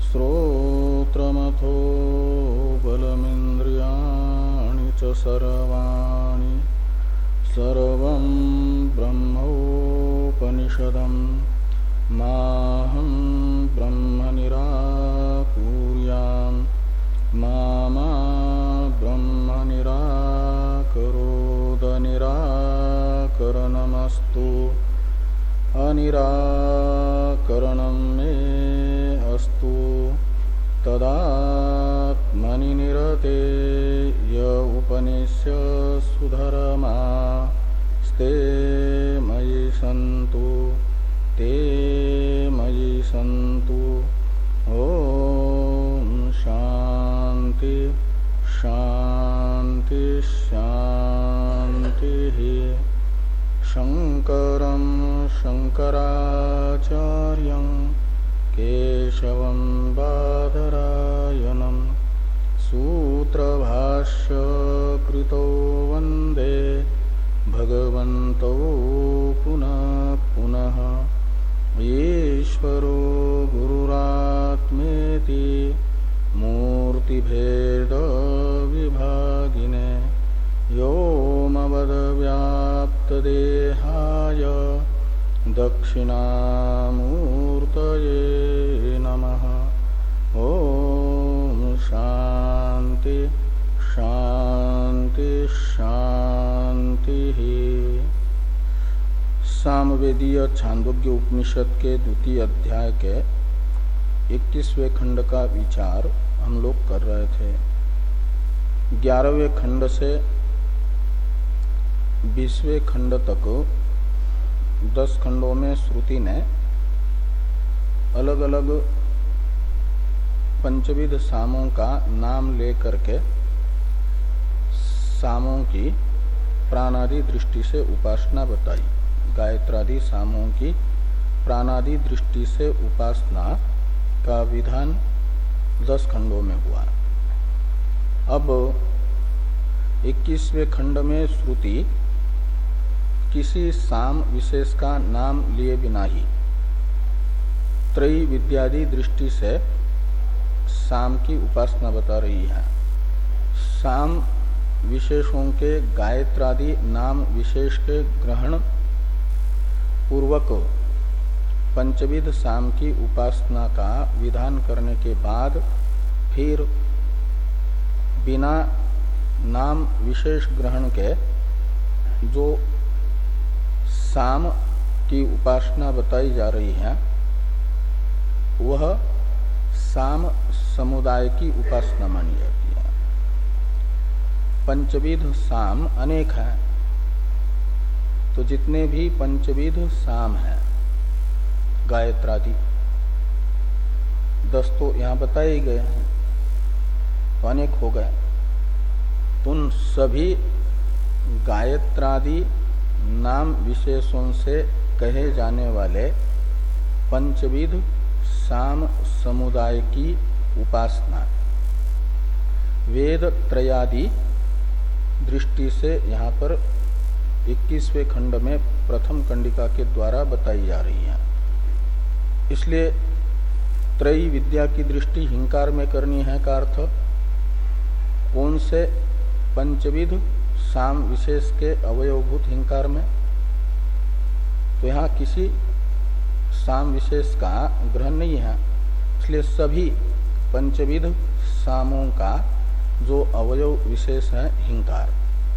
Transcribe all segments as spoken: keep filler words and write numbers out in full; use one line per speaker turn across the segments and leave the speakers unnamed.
श्रोत्रमथो बलमिन्द्रियाणि च सर्वाणि सर्वं ब्रह्मोपनिषदं माहं ब्रह्म निराकुर्यां मा मा ब्रह्म निराकरोद निराकरणमस्तु अनिराकरणं मे अस्तु तदात्मनि निरते य उपनिष्यत्सु धर्मास्ते मयि सन्तु ते मयि सन्तु। ओम शांति शांति शांति। शंकरं शंकराचार्यं केशवं बादरायणं सूत्रभाष्य कृतो वन्दे भगवन्तौ पुनः पुनः। ईश्वरो गुरुरात्मेति मूर्तिभेद विभागिने व्योमवद्व्याप्तदेहाय दक्षिणामूर्तये नमः। ओम शांति शांति शांति। सामवेदीय छांदोग्य उपनिषद के द्वितीय अध्याय के इक्कीसवें खंड का विचार हम लोग कर रहे थे। ग्यारहवें खंड से बीसवें खंड तक दस खंडों में श्रुति ने अलग अलग पंचविध सामों का नाम लेकर के सामों की प्राणादि दृष्टि से उपासना बताई। गायत्रादि सामों की प्राणादि दृष्टि से उपासना का विधान दस खंडों में हुआ। अब इक्कीसवें खंड में श्रुति किसी साम विशेष का नाम लिए बिना ही त्रयी विद्यादि दृष्टि से साम की उपासना बता रही है। साम विशेषों के गायत्रादि नाम विशेष के ग्रहण पूर्वक पंचविध साम की उपासना का विधान करने के बाद फिर बिना नाम विशेष ग्रहण के जो साम की उपासना बताई जा रही है वह साम समुदाय की उपासना मानी जाती है। पंचविध साम अनेक हैं, तो जितने भी पंचविध साम हैं गायत्रादि दस तो यहाँ बताए ही गए हैं, तो अनेक हो गए। तो उन सभी गायत्रादि नाम विशेषों से कहे जाने वाले पंचविध साम समुदाय की उपासना वेद त्रयादि दृष्टि से यहाँ पर इक्कीसवें खंड में प्रथम कंडिका के द्वारा बताई जा रही है। इसलिए त्रयी विद्या की दृष्टि हिंकार में करनी है का अर्थ कौन से पंचविध साम विशेष के अवयवभूत हिंकार में, तो यहाँ किसी साम विशेष का ग्रहण नहीं है। इसलिए सभी पंचविध सामों का जो अवयव विशेष है हिंकार,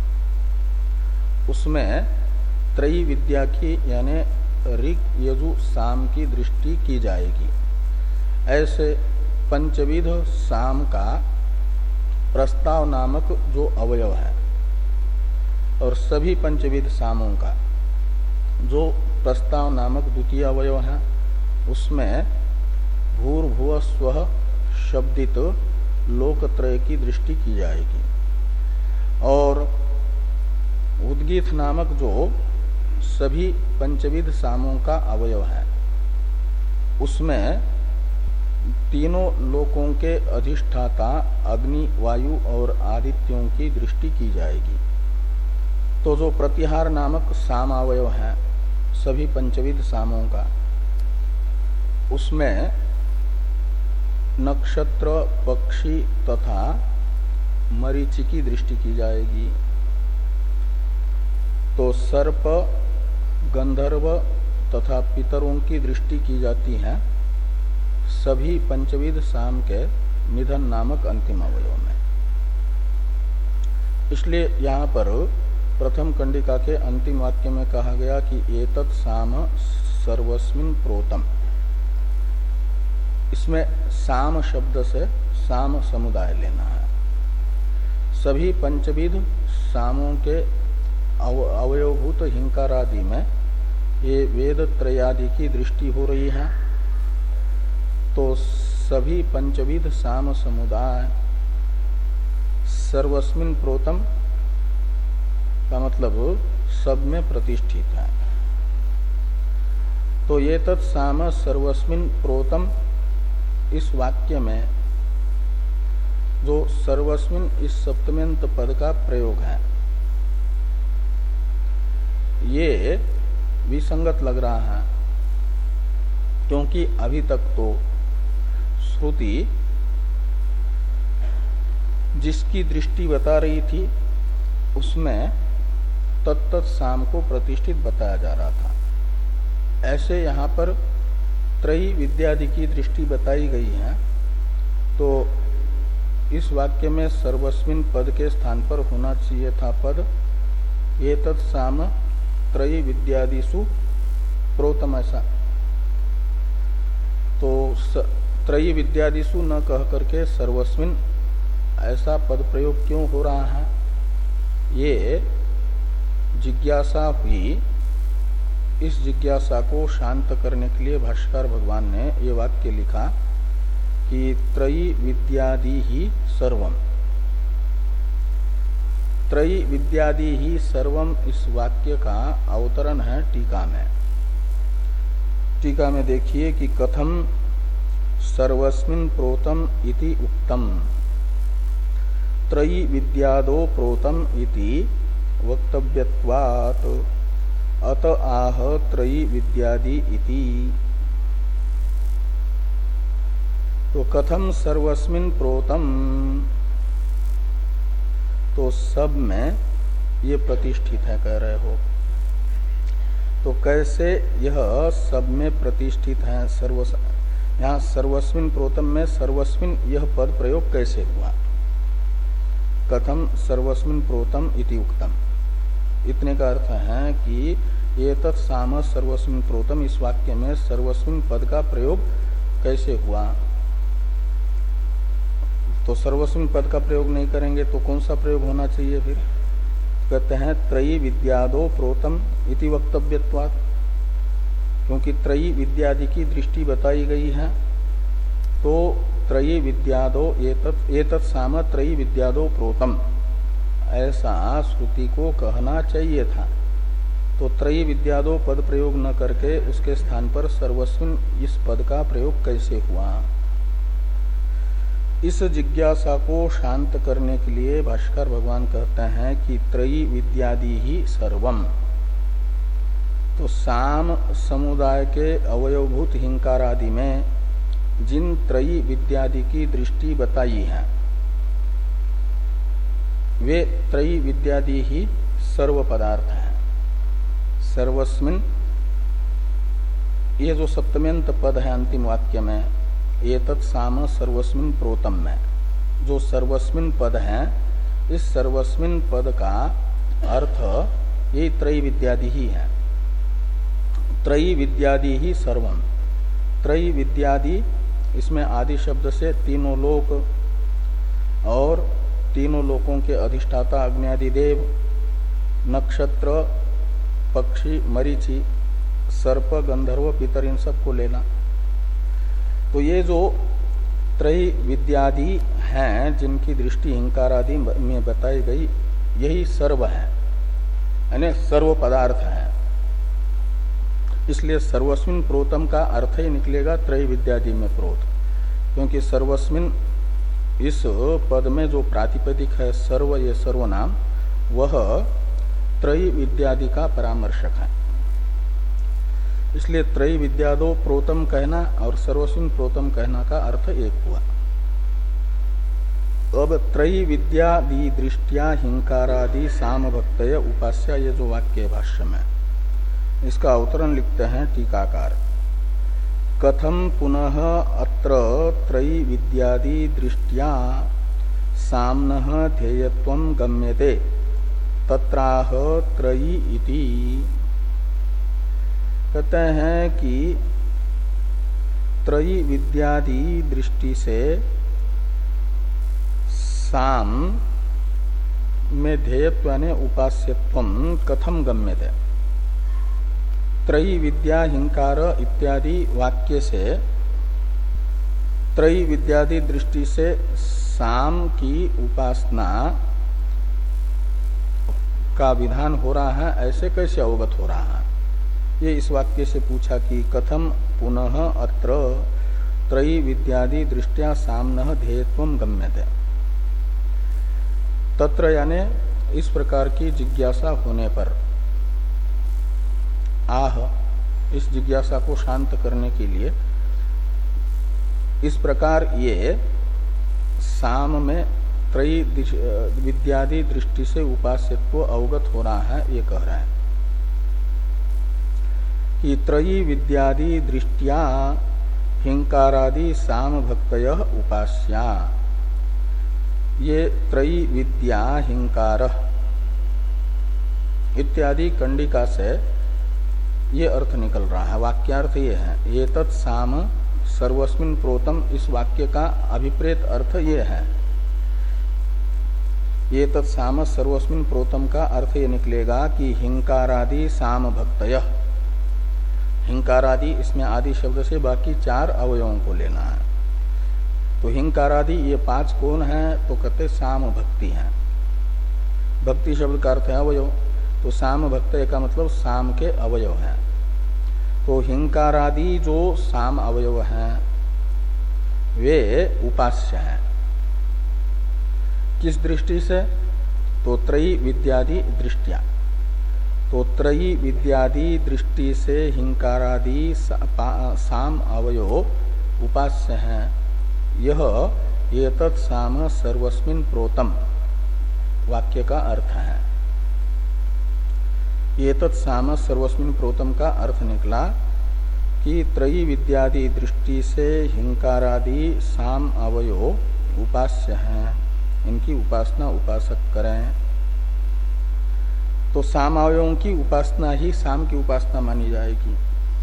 उसमें त्रयी विद्या की यानी ऋग यजु साम की दृष्टि की जाएगी। ऐसे पंचविध साम का प्रस्ताव नामक जो अवयव है और सभी पंचविध सामों का जो प्रस्ताव नामक द्वितीय अवयव है उसमें भूर्भुव स्वः शब्दित लोकत्रय की दृष्टि की जाएगी। और उद्गीत नामक जो सभी पंचविध सामों का अवयव है उसमें तीनों लोकों के अधिष्ठाता अग्नि वायु और आदित्यों की दृष्टि की जाएगी। तो जो प्रतिहार नामक साम अवयव है सभी पंचविध सामों का, उसमें नक्षत्र, पक्षी तथा मरीचि की दृष्टि की जाएगी। तो सर्प, गंधर्व तथा पितरों की दृष्टि की जाती है सभी पंचविध साम के निधन नामक अंतिम अवयव में। इसलिए यहाँ पर प्रथम कंडिका के अंतिम वाक्य में कहा गया कि एतत् साम सर्वस्मिन् प्रोतम। इसमें साम शब्द से साम समुदाय लेना है। सभी पंचविध सामों के अवयवभूत हिंकारादि में ये वेद त्रयादि की दृष्टि हो रही है। तो सभी पंचविध साम समुदाय सर्वस्मिन् प्रोतम का मतलब सब में प्रतिष्ठित है। तो ये तत्साम सर्वस्मिन् प्रोतम इस वाक्य में जो सर्वस्मिन् इस सप्तम्यंत पद का प्रयोग है ये विसंगत लग रहा है, क्योंकि अभी तक तो श्रुति जिसकी दृष्टि बता रही थी उसमें तत्त साम को प्रतिष्ठित बताया जा रहा था। ऐसे यहाँ पर त्रयी विद्यादि की दृष्टि बताई गई है। तो इस वाक्य में सर्वस्मिन् पद के स्थान पर होना चाहिए था पद ये तत्साम त्रयी विद्यादिषु प्रोतम। ऐसा तो त्रयी विद्यादिषु न कह करके सर्वस्मिन् ऐसा पद प्रयोग क्यों हो रहा है? ये जिज्ञासा हुई। इस जिज्ञासा को शांत करने के लिए भाष्यकार भगवान ने ये वाक्य लिखा कि त्रयी विद्यादि ही सर्वम। त्रयी विद्यादि ही सर्वम इस वाक्य का अवतरण है टीका में। टीका में देखिए कि कथम सर्वस्मिन् प्रोतम इति उक्तम त्रयी विद्यादो प्रोतम इति वक्तव्यत्वात् अत आह त्रयी विद्यादि इति। तो कथम सर्वस्मिन् प्रोतम, तो सब में ये प्रतिष्ठित है कह रहे हो। तो कैसे यह सब में प्रतिष्ठित है? सर्व यहाँ सर्वस्मिन् प्रोतम में सर्वस्मिन् यह पद प्रयोग कैसे हुआ? कथम सर्वस्मिन् प्रोतम इति उक्तम, इतने का अर्थ है कि ये तत्साम सर्वस्मिन् प्रोतम इस वाक्य में सर्वस्मिन् पद का प्रयोग कैसे हुआ? तो सर्वस्मिन् पद का प्रयोग नहीं करेंगे तो कौन सा प्रयोग होना चाहिए फिर? कहते हैं त्रयी विद्यादो प्रोतम इति वक्तव्यत्वात्, क्योंकि त्रयी विद्यादि की दृष्टि बताई गई है। तो त्रयी विद्यादो एतत् एतत् साम त्रयी विद्यादो प्रोतम ऐसा श्रुति को कहना चाहिए था। तो त्रयी विद्यादो पद प्रयोग न करके उसके स्थान पर सर्वस्मिन् इस पद का प्रयोग कैसे हुआ? इस जिज्ञासा को शांत करने के लिए भाष्कर भगवान कहते हैं कि त्रयी विद्यादि ही सर्वम। तो साम समुदाय के अवयवभूत हिंकारादि में जिन त्रयी विद्यादि की दृष्टि बताई है वे त्रयी विद्यादि ही सर्व पदार्थ हैं। सर्वस्मिन् ये जो सप्तम्यंत पद है अंतिम वाक्य में एतत् साम सर्वस्मिन् प्रोतम में जो सर्वस्मिन् पद है, इस सर्वस्मिन् पद का अर्थ ये त्रयी विद्यादि ही है। त्रयी विद्यादि ही सर्वम। त्रयी विद्यादि इसमें आदि शब्द से तीनों लोक और तीनों लोकों के अधिष्ठाता अग्नि देव, नक्षत्र, पक्षी, मरीचि, सर्प, गंधर्व, पितर इन सबको लेना। तो ये जो त्रयी विद्यादि हैं जिनकी दृष्टि हिंकारादि में बताई गई यही सर्व है, यानी सर्व पदार्थ है। इसलिए सर्वस्मिन् प्रोतम का अर्थ ही निकलेगा त्रयी विद्यादि में प्रोत, क्योंकि सर्वस्मिन् इस पद में जो प्रातिपदिक है सर्व ये सर्वनाम वह त्रयी विद्यादि का परामर्शक है। इसलिए त्रयी विद्यादो प्रोतम कहना और सर्वस्मिन प्रोतम कहना का अर्थ एक हुआ। अब त्रयी विद्यादि दृष्टिया हिंकारादि साम भक्तय उपास्या, ये जो वाक्य भाष्य में, इसका अवतरण लिखते हैं टीकाकार। कथम पुनः अत्र त्रयी विद्यादि दृष्टिया साम्नः ध्येयत्वं गम्यते तत्राह त्रयी इति। कहते हैं कि त्रयी विद्यादि दृष्टि से साम में ध्येयत्व ने उपास्यत्वं कथम गम्यते। त्रयी विद्या हिंकार इत्यादि वाक्य से त्रयी विद्यादि दृष्टि से साम की उपासना का विधान हो रहा है, ऐसे कैसे अवगत हो रहा है। ये इस वाक्य से पूछा कि कथम पुनः अत्र त्रयी विद्यादि दृष्टिया साम्नः ध्येयत्वं गम्यते। तत्र यानी इस प्रकार की जिज्ञासा होने पर, आह इस जिज्ञासा को शांत करने के लिए इस प्रकार ये साम में त्रयी विद्यादि दृष्टि से उपास्यत्व अवगत हो रहा है, ये कह रहे हैं कि त्रयी विद्यादि दृष्टिया हिंकारादि साम भक्तयः उपास्या। ये त्रयी विद्या हिंकार इत्यादि कंडिका से ये अर्थ निकल रहा है। वाक्यार्थ ये है, ये तत् साम सर्वस्मिन् प्रोतम, इस वाक्य का अभिप्रेत अर्थ ये है। ये तत् साम सर्वस्मिन् प्रोतम का अर्थ ये निकलेगा कि हिंकारादि साम भक्तयः। हिंकारादि, इसमें आदि शब्द से बाकी चार अवयवों को लेना है। तो हिंकारादि ये पांच कौन है, तो कहते साम भक्ति हैं। भक्ति शब्द का अर्थ है अवयव, तो साम भक्त का मतलब साम के अवयव हैं। तो हिंकारादि जो साम अवयव हैं वे उपास्य हैं। किस दृष्टि से, तो त्रयी विद्यादि दृष्टिया। तो त्रयी विद्यादि दृष्टि से हिंकारादि साम अवयव उपास्य हैं। यह ये तत् साम सर्वस्मिन् प्रोतम वाक्य का अर्थ है। ये तत् साम सर्वस्मिन् प्रोतम का अर्थ निकला कि त्रयी विद्यादि दृष्टि से हिंकारादि साम अवयव उपास्य हैं, इनकी उपासना उपासक करें। तो साम अवयवों की उपासना ही साम की उपासना मानी जाएगी।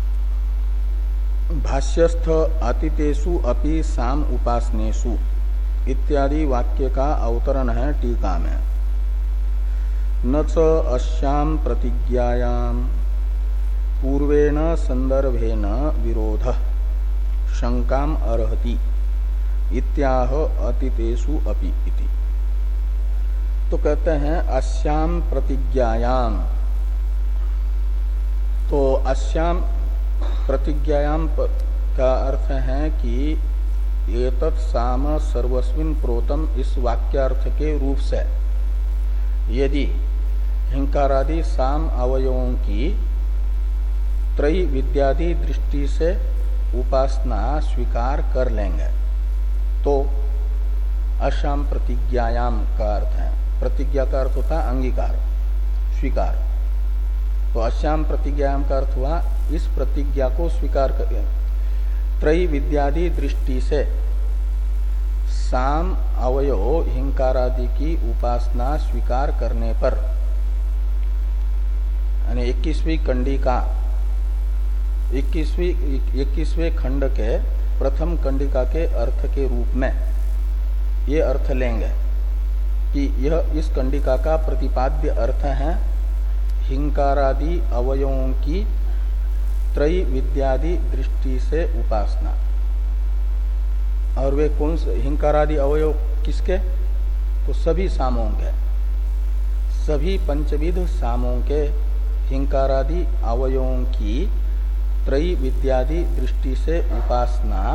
भाष्यस्थ अतितेषु अपि साम उपासनेषु इत्यादि वाक्य का अवतरण है टीका में। न च अस्याम प्रतिज्ञायाम पूर्वेण संदर्भेन विरोध शंकाम अर्हति इत्याह अतितेषु अपि इति। तो कहते हैं अस्याम प्रतिज्ञायाम। तो अस्याम प्रतिज्ञायाम का अर्थ है कि एतत् साम सर्वस्मिन् प्रोतम, इस वाक्यार्थ के रूप से यदि हिंकारादि साम अवयवों की त्रयी विद्यादि दृष्टि से उपासना स्वीकार कर लेंगे तो अशाम प्रतिज्ञायाम का अर्थ है। प्रतिज्ञा का अर्थ होता है अंगीकार, स्वीकार। तो अशाम प्रतिज्ञायाम का अर्थ हुआ इस प्रतिज्ञा को स्वीकार कर। त्रयी विद्यादि दृष्टि से साम अवयव हिंकारादि की उपासना स्वीकार करने पर, यानी इक्कीसवीं कंडिका इक्कीसवीं इक्कीसवें खंड के प्रथम कंडिका के अर्थ के रूप में ये अर्थ लेंगे कि यह इस कंडिका का प्रतिपाद्य अर्थ है हिंकारादि अवयवों की त्रयी विद्यादि दृष्टि से उपासना। और वे कौन से हिंकारादि अवयव किसके, तो सभी सामों के, सभी पंचविध सामों के हिंकारादि अवयवों की त्रयी विद्यादि दृष्टि से उपासना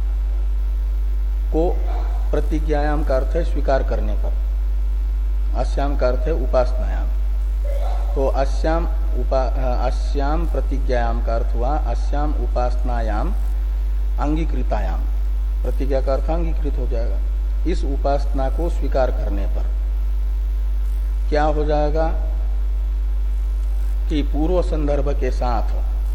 को प्रतिज्ञायाम का अर्थ है स्वीकार करने पर, अस्याम का अर्थ है उपासनायाम। तो अस्याम उपा अस्याम प्रतिज्ञायाम का अर्थ हुआ अस्याम उपासनायाम अंगीकृतायाम, प्रतिज्ञा का अर्थ अंगीकृत हो जाएगा। इस उपासना को स्वीकार करने पर क्या हो जाएगा कि पूर्व संदर्भ के साथ,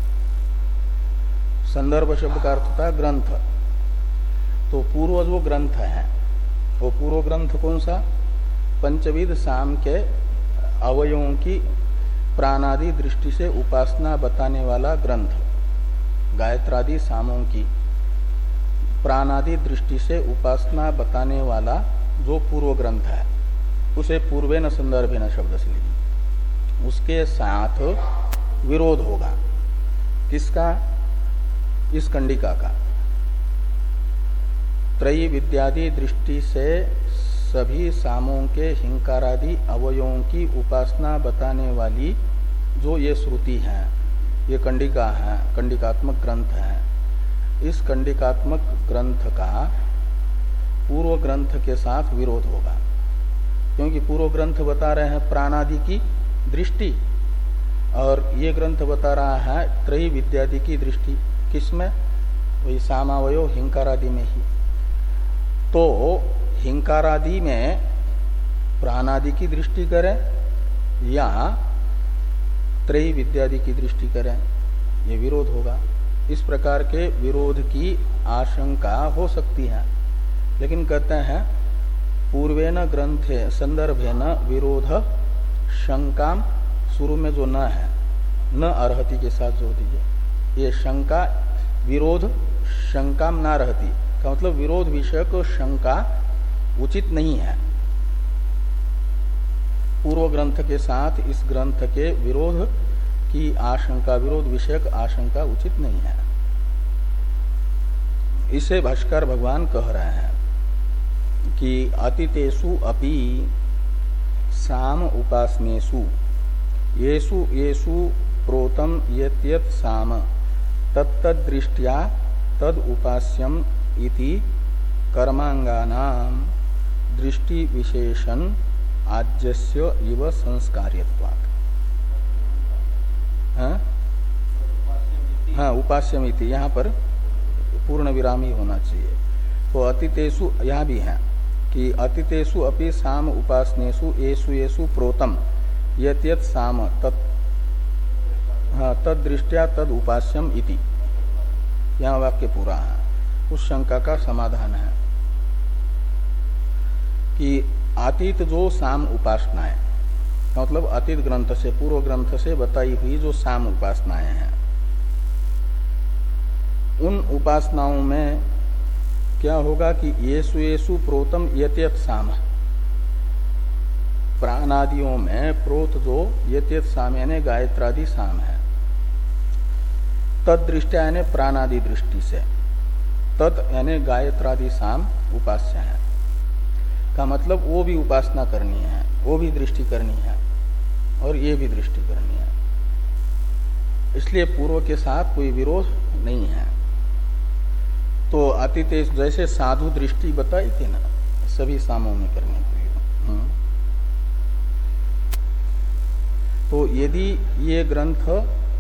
संदर्भ शब्द का अर्थ होता है ग्रंथ, तो पूर्व जो ग्रंथ है वो पूर्व ग्रंथ कौन सा, पंचविध साम के अवयवों की प्राणादि दृष्टि से उपासना बताने वाला ग्रंथ, गायत्रादि सामों की प्राणादि दृष्टि से उपासना बताने वाला जो पूर्व ग्रंथ है उसे पूर्वेन संदर्भेन शब्द से लीजिए, उसके साथ विरोध होगा। किसका, इस कंडिका का। त्रयी विद्यादि दृष्टि से सभी सामों के हिंकारादि अवयवों की उपासना बताने वाली जो ये श्रुति है, ये कंडिका है, कंडिकात्मक ग्रंथ है। इस कंडिकात्मक ग्रंथ का पूर्व ग्रंथ के साथ विरोध होगा, क्योंकि पूर्व ग्रंथ बता रहे हैं प्राणादि की दृष्टि और ये ग्रंथ बता रहा है त्रयी विद्यादि की दृष्टि। किसमें, वही सामावयो हिंकारादि में ही। तो हिंकारादि में प्राणादि की दृष्टि करें या त्रयी विद्यादि की दृष्टि करें, ये विरोध होगा। इस प्रकार के विरोध की आशंका हो सकती है, लेकिन कहते हैं पूर्वेन ग्रंथे संदर्भेन विरोध शंकाम, शुरू में जो न है न अर्हति के साथ जोड़ दीजिए। ये शंका विरोध शंकाम ना रहती का मतलब विरोध विषयक शंका उचित नहीं है। पूर्व ग्रंथ के साथ इस ग्रंथ के विरोध की आशंका, विरोध विषयक आशंका उचित नहीं है। इसे भाष्कर भगवान कह रहे हैं कि अतितेषु अपि साम उपासनेषु येषु येषु प्रोतम यत् साम तत्तदृष्ट्या तद उपास्यम इति कर्मांगानाम दृष्टि विशेषण आज्यस्य इव संस्कार्यत्वात्। हाँ हाँ उपास्यमिति, यहाँ पर पूर्ण विराम ही होना चाहिए। तो अतितेषु यहाँ भी है कि अतितेषु अपि साम उपासनेषु येषु येषु प्रोतम यत् यत् साम तत् हाँ तद दृष्टिया तद उपास्यम इति, यहाँ वाक्य पूरा है। उस शंका का समाधान है कि अतीत जो साम उपासनाएं, मतलब अतीत ग्रंथ से पूर्व ग्रंथ से बताई हुई जो साम उपासनाएं हैं, उन उपासनाओं में क्या होगा कि येषु येषु प्रोतम यत् यत् साम, प्राणादियों में प्रोत जो यत् यत् साम यानी गायत्रादि साम है, तद दृष्टिया यानी प्राणादि दृष्टि से, तत् यानी गायत्रादि साम उपास्य है का मतलब वो भी उपासना करनी है, वो भी दृष्टि करनी है और ये भी दृष्टि करनी है। इसलिए पूर्व के साथ कोई विरोध नहीं है। तो अतितेश जैसे साधु दृष्टि बताई थी ना सभी सामों में करने के लिए, तो यदि ये ग्रंथ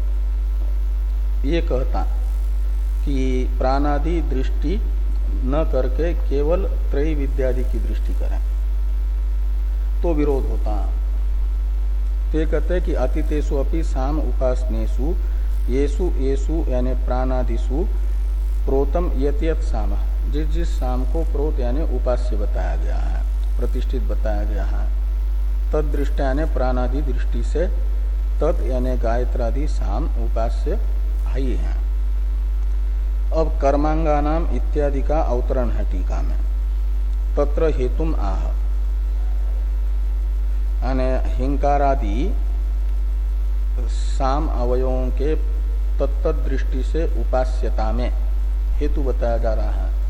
ये कहता कि प्राणादि दृष्टि न करके केवल त्रयी विद्यादि की दृष्टि करें तो विरोध होता। ते कहते कि अतितेषु अपि साम उपासनेषु येषु येषु यानी प्राणादिषु प्रोतम यत् यत् साम, जिस जिस साम को प्रोत यानी उपास्य बताया गया है, प्रतिष्ठित बताया गया है, तद दृष्टि यानी प्राणादि दृष्टि से तत् यानी गायत्रादि साम उपास्य ही है। अब कर्मांगानाम इत्यादि का अवतरण है टीका में। तत्र हेतुम आह, यानी हिंकारादि साम अवयवों के तत्त दृष्टि से उपास्यता में हेतु बताया जा रहा है।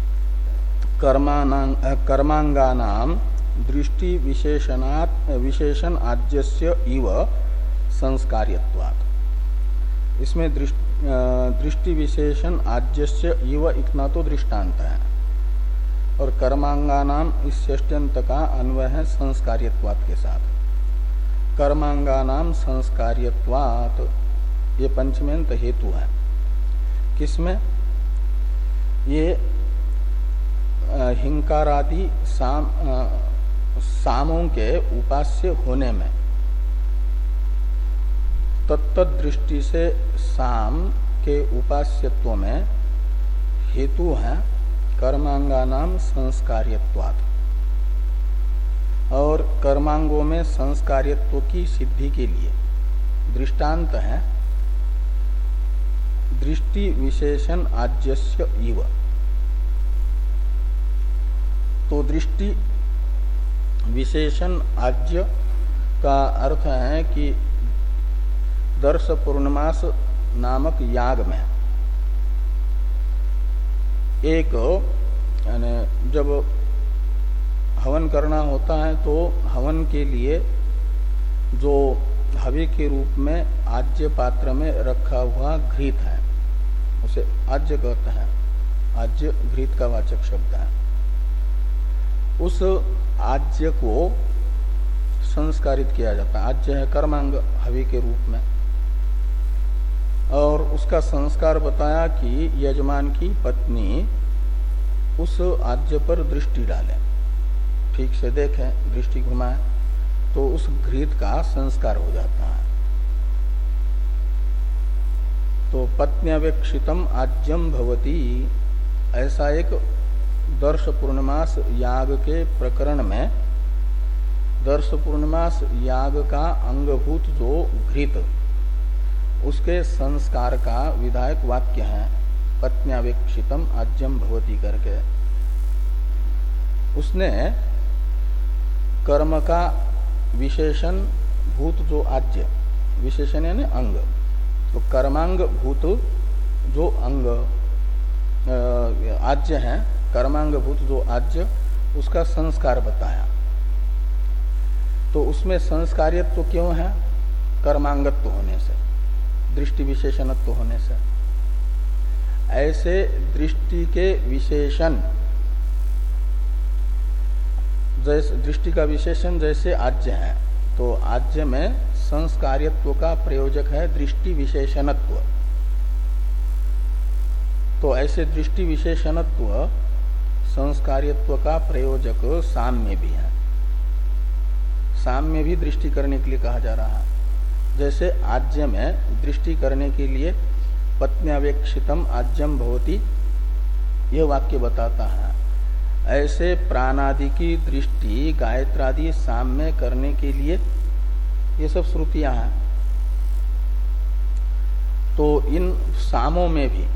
कर्मांगानाम दृष्टि विशेषणात् विशेषण आज्यस्य इव संस्कार्यत्वात्। इसमें दृष्टि विशेषण आज्यस्य इव इतना तो दृष्टांत है और कर्मांगानाम इस षष्ट्यंत का अन्वय है संस्कार्यत्वात् के साथ। कर्मांगानाम संस्कार्यत्वात्, ये पंचमेंत हेतु है। किसमें? ये हिंकारादि साम सामों के उपास्य होने में तत्त दृष्टि से साम के उपास्यत्व में हेतु है कर्मांगानाम संस्कार्यत्वात्। और कर्मांगों में संस्कार्यत्व की सिद्धि के लिए दृष्टांत है दृष्टि विशेषण आज्यस्य इव। तो दृष्टि विशेषण आज्य का अर्थ है कि दर्श पूर्णमास नामक याग में एक यानी जब हवन करना होता है तो हवन के लिए जो हवि के रूप में आज्य पात्र में रखा हुआ घृत है उसे आज्य कहते हैं। आज्य घृत का वाचक शब्द है। उस आज्य को संस्कारित किया जाता है। आज्य है कर्मांग हवि के रूप में। और उसका संस्कार बताया कि यजमान की पत्नी उस आज्य पर दृष्टि डाले, ठीक से देखें, दृष्टि घुमाए तो उस घृत का संस्कार हो जाता है। तो पत्न्यवेक्षितम आज्यम भवती, ऐसा एक दर्श पूर्णमास याग के प्रकरण में दर्श पूर्णमास याग का अंगभूत जो घृत उसके संस्कार का विधायक वाक्य है पत्न्यावेक्षितम आज्यम भवती करके। उसने कर्म का विशेषण भूत जो आज्य, विशेषण यानी अंग, तो कर्मांग भूत जो अंग आज्य है, कर्मांग भूत जो आज्य उसका संस्कार बताया। तो उसमें संस्कारियत्व तो क्यों है? कर्मांगत्व होने से, दृष्टि विशेषणत्व होने से। ऐसे दृष्टि के विशेषण, जैसे दृष्टि का विशेषण जैसे आज्य है, तो आज्य में संस्कार्यत्व का प्रयोजक है दृष्टि विशेषणत्व। तो ऐसे दृष्टि विशेषणत्व संस्कार्यत्व का प्रयोजक साम्य भी है। साम्य भी दृष्टि करने के लिए कहा जा रहा है। जैसे आज्य में दृष्टि करने के लिए पत्न्यावेक्षितम आज्यम भवति यह वाक्य बताता है, ऐसे प्राणादि की दृष्टि गायत्रादि साम्य करने के लिए ये सब श्रुतियां हैं। तो इन सामों में भी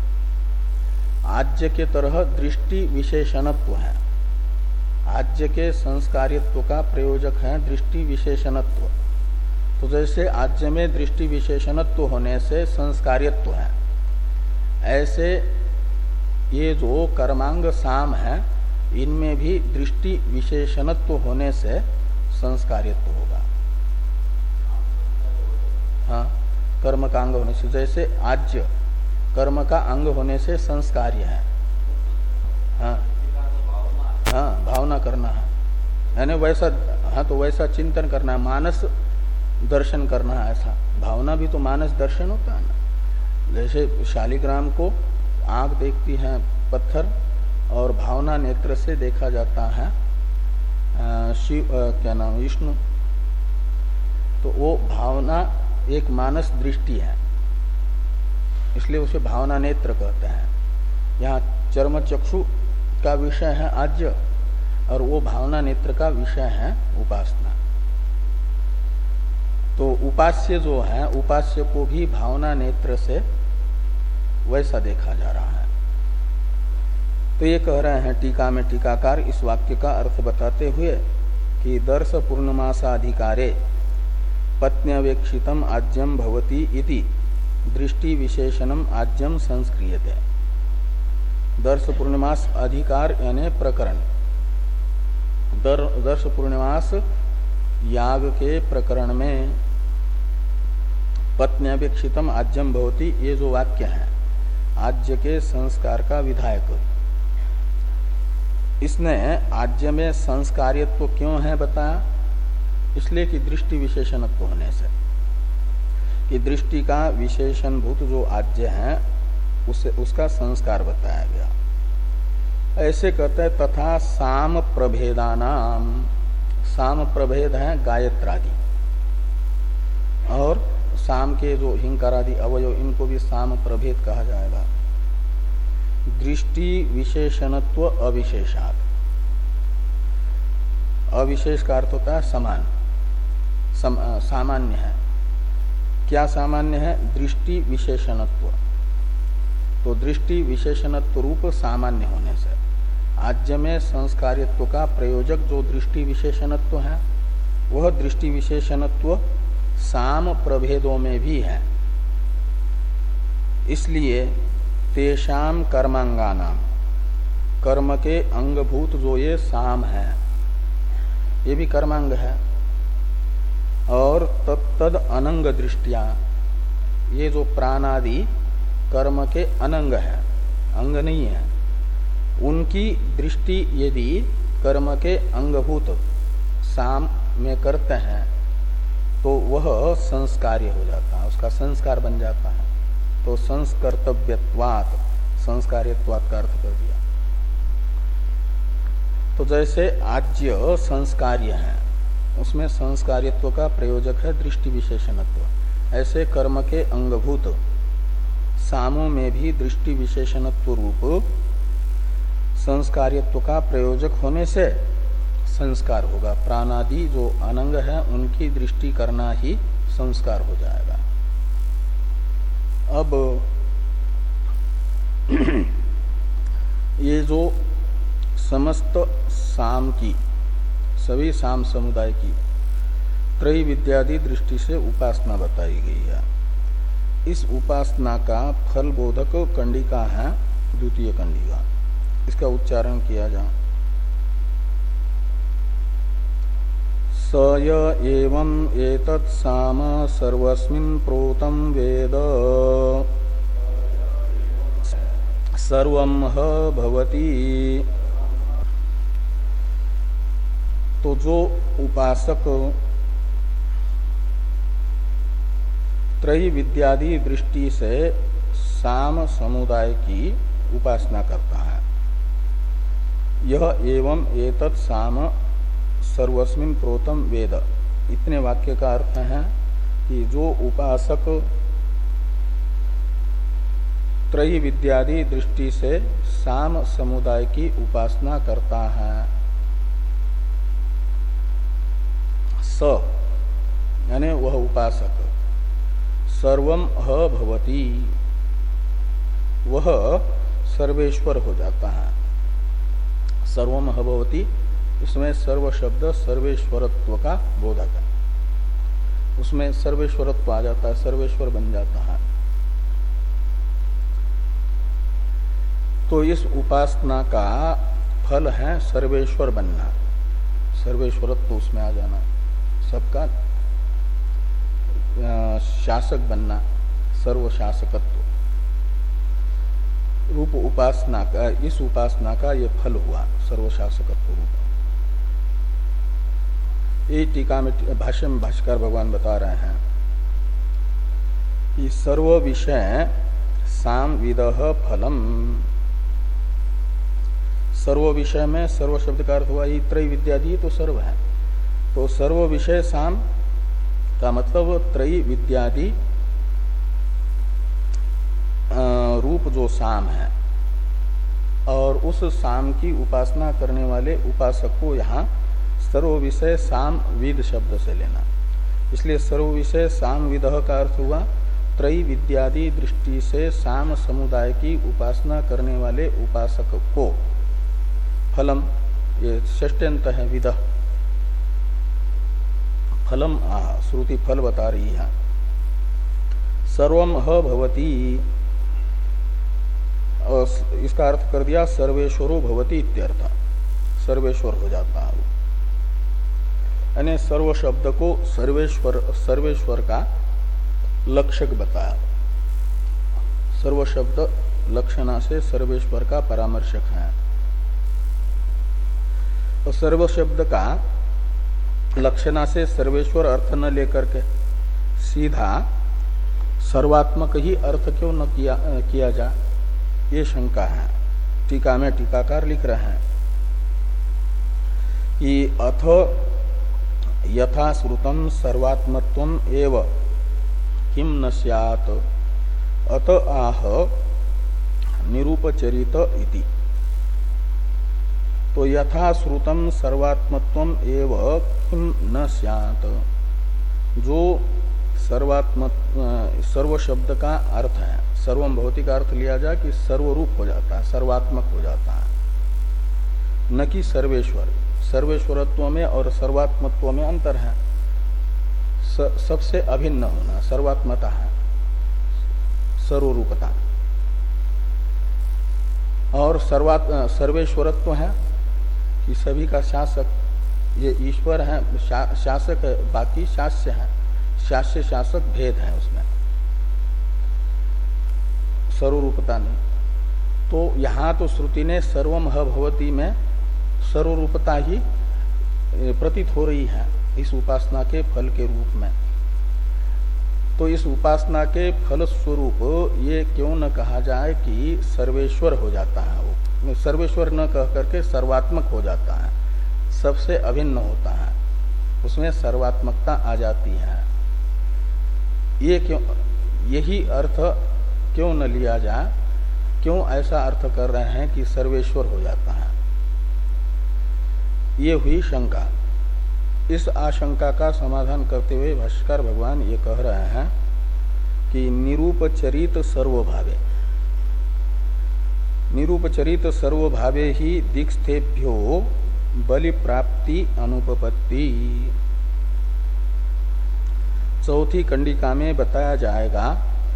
आज्य के तरह दृष्टि विशेषणत्व है। आज्य के संस्कारित्व का प्रयोजक है दृष्टि विशेषणत्व। तो जैसे आज्य में दृष्टि विशेषणत्व होने से संस्कारित्व है, ऐसे ये जो कर्मांग साम है इनमें भी दृष्टि विशेषणत्व होने से संस्कारित्व होगा। हाँ, कर्म का अंग होने से, जैसे आज्य कर्म का अंग होने से संस्कार्य है। हाँ हाँ, भावना करना है, यानी वैसा, हाँ तो वैसा चिंतन करना है, मानस दर्शन करना है। ऐसा भावना भी तो मानस दर्शन होता है ना। जैसे शालिग्राम को आंख देखती है पत्थर और भावना नेत्र से देखा जाता है शिव, क्या नाम, विष्णु। तो वो भावना एक मानस दृष्टि है, इसलिए उसे भावना नेत्र कहते हैं। यहाँ चर्म चक्षु का विषय है आज्य और वो भावना नेत्र का विषय है उपासना। तो उपास्य जो है, उपास्य को भी भावना नेत्र से वैसा देखा जा रहा है। तो ये कह रहे हैं टीका में टीकाकार इस वाक्य का अर्थ बताते हुए कि दर्श पूर्णमासाधिकारे पत्न्यवेक्षितम आज्यम भवति इति दृष्टि विशेषणम आज्यम संस्क्रियते। दर्श पूर्णिमास अधिकार यानी प्रकरण, दर, दर्श पूर्णिमास याग के प्रकरण में पत्न्यवेक्षितम आज्यम भवति ये जो वाक्य है आज्य के संस्कार का विधायक, इसने आज्य में संस्कार्यत्व क्यों है बताया? इसलिए कि दृष्टि विशेषणत्व होने से, कि दृष्टि का विशेषणभूत जो आज्य है उसे उसका संस्कार बताया गया। ऐसे कहते हैं तथा साम प्रभेदानाम, साम प्रभेद है गायत्रादि, और साम के जो हिंकारादि अवयव इनको भी साम प्रभेद कहा जाएगा। दृष्टि विशेषणत्व अविशेषात, अविशेष का अर्थ होता है समान, सम, सामान्य है। क्या सामान्य है? दृष्टि विशेषणत्व। तो दृष्टि विशेषणत्व रूप सामान्य होने से आज्य में संस्कारित्व का प्रयोजक जो दृष्टि विशेषणत्व है वह दृष्टि विशेषणत्व साम प्रभेदों में भी है। इसलिए तेषाम कर्मांगानाम, कर्म के अंगभूत जो ये साम है ये भी कर्मांग है, और तत्तद अनंग दृष्टिया, ये जो प्राणादि कर्म के अनंग है, अंग नहीं है, उनकी दृष्टि यदि कर्म के अंगभूत साम में करते हैं तो वह संस्कार्य हो जाता है, उसका संस्कार बन जाता है। तो संस्कर्तव्यत्वात्, संस्कार्यत्वात् का अर्थ कर दिया। तो जैसे आज्य संस्कार्य है, उसमें संस्कार्यत्व का प्रयोजक है दृष्टि विशेषणत्व, ऐसे कर्म के अंगभूत सामों में भी दृष्टि विशेषणत्व रूप संस्कार्यत्व का प्रयोजक होने से संस्कार होगा। प्राणादि जो अनंग है उनकी दृष्टि करना ही संस्कार हो जाएगा। अब ये जो समस्त साम की, सभी साम समुदाय की त्रय विद्यादि दृष्टि से उपासना बताई गई है। इस उपासना का फल बोधक कंडिका है द्वितीय कंडिका, इसका उच्चारण किया जाए। स य एवं एतत् साम सर्वस्मिन् प्रोतं वेद सर्वं ह भवति। तो जो उपासक त्रयी विद्यादि दृष्टि से साम समुदाय की उपासना करता है, यह एवं एतत् साम सर्वस्मिन् प्रोतम वेद, इतने वाक्य का अर्थ है कि जो उपासक त्रयी विद्यादि दृष्टि से साम समुदाय की उपासना करता है, स यानी वह उपासक सर्वम ह भवति, वह सर्वेश्वर हो जाता है। सर्वम ह भवति, इसमें सर्व शब्द सर्वेश्वरत्व का बोधक है, उसमें सर्वेश्वरत्व आ जाता है, सर्वेश्वर बन जाता है। तो इस उपासना का फल है सर्वेश्वर बनना, सर्वेश्वरत्व उसमें आ जाना, सबका शासक बनना, सर्वशासकत्व रूप उपासना का, इस उपासना का ये फल हुआ सर्वशासकत्व रूप। ये टीका में भाष्य में भाष्यकार भगवान बता रहे हैं कि सर्व विषय साम विदह फलम। सर्व विषय में सर्व शब्द का अर्थ हुआ, ये त्रय विद्यादि तो सर्व है, तो सर्व विषय साम का मतलब त्रयी विद्यादि रूप जो साम है, और उस साम की उपासना करने वाले उपासक को यहाँ सर्व विषय साम विद शब्द से लेना। इसलिए सर्व विषय साम विदह का अर्थ हुआ त्रयी विद्यादि दृष्टि से साम समुदाय की उपासना करने वाले उपासक को फलम, ये षष्ट्यंत है विदह, फलम आ श्रुति फल बता रही है। सर्वम ह भवति, और इसका अर्थ कर दिया सर्वेश्वरो भवति इत्यर्थ, सर्वेश्वर हो जाता है। यानी सर्व शब्द को सर्वेश्वर, सर्वेश्वर का लक्षक बताया। सर्व शब्द लक्षणा से सर्वेश्वर का परामर्शक है। तो सर्व शब्द का लक्षणा से सर्वेश्वर अर्थ न लेकर के सीधा सर्वात्मक ही अर्थ क्यों न किया किया जा, ये शंका है। टीका में टीकाकार लिख रहे हैं कि अथ यथा श्रुतम सर्वात्मत्वम एव किम न स्यात् अत आह निरूपचरित इति। तो यथा श्रुतम सर्वात्मत्वम एव किम न स्यात्, जो सर्वात्म सर्व शब्द का अर्थ है, सर्वम भौतिक अर्थ लिया जाए कि सर्वरूप हो जाता है, सर्वात्मक हो जाता है, न कि सर्वेश्वर। सर्वेश्वरत्व में और सर्वात्मत्व में अंतर है। स, सबसे अभिन्न होना सर्वात्मता है, सर्वरूपता, और सर्वात् सर्वेश्वरत्व है कि सभी का शासक, ये ईश्वर है, शा, शासक है, बाकी शास्य है, शास्य शासक भेद है उसमें, सर्वरूपता नहीं। तो यहां तो श्रुति ने सर्वम ह भवति में सर्वरूपता ही प्रतीत हो रही है इस उपासना के फल के रूप में। तो इस उपासना के फल स्वरूप ये क्यों न कहा जाए कि सर्वेश्वर हो जाता है, वो सर्वेश्वर न कह करके सर्वात्मक हो जाता है, सबसे अभिन्न होता है, उसमें सर्वात्मकता आ जाती है। ये क्यों, यही अर्थ क्यों न लिया जाए, क्यों ऐसा अर्थ कर रहे हैं कि सर्वेश्वर हो जाता है, ये हुई शंका। इस आशंका का समाधान करते हुए भाष्यकार भगवान ये कह रहे हैं कि निरूपचरित सर्वभावे, निरूपचरित सर्वभावे ही दीक्षेभ्यो बलि प्राप्ति अनुपपत्ति। चौथी कंडिका में बताया जाएगा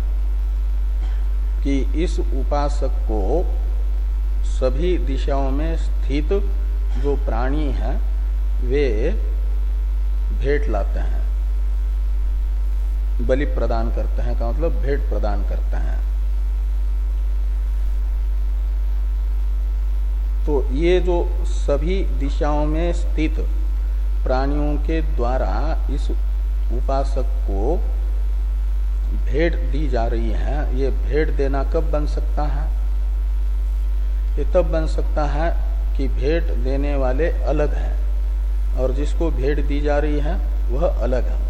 कि इस उपासक को सभी दिशाओं में स्थित जो प्राणी हैं वे भेंट लाते हैं, बलि प्रदान करते हैं का मतलब भेंट प्रदान करते हैं। तो ये जो सभी दिशाओं में स्थित प्राणियों के द्वारा इस उपासक को भेंट दी जा रही है, ये भेंट देना कब बन सकता है? ये तब बन सकता है कि भेंट देने वाले अलग हैं और जिसको भेंट दी जा रही है वह अलग है।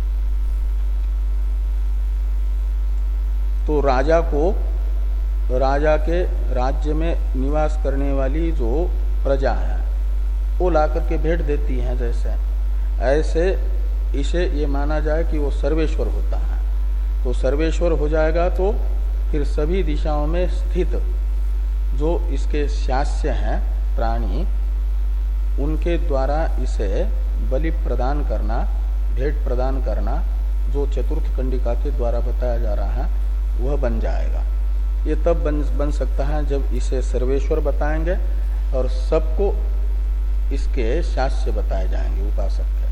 तो राजा को, राजा के राज्य में निवास करने वाली जो प्रजा है वो लाकर के भेंट देती है, जैसे ऐसे इसे ये माना जाए कि वो सर्वेश्वर होता है। तो सर्वेश्वर हो जाएगा तो फिर सभी दिशाओं में स्थित जो इसके शास्य हैं प्राणी, उनके द्वारा इसे बलि प्रदान करना, भेंट प्रदान करना, जो चतुर्थ कंडिका के द्वारा बताया जा रहा है वह बन जाएगा। ये तब बन बन सकता है जब इसे सर्वेश्वर बताएंगे और सबको इसके शास्य बताए जाएंगे उपासक के।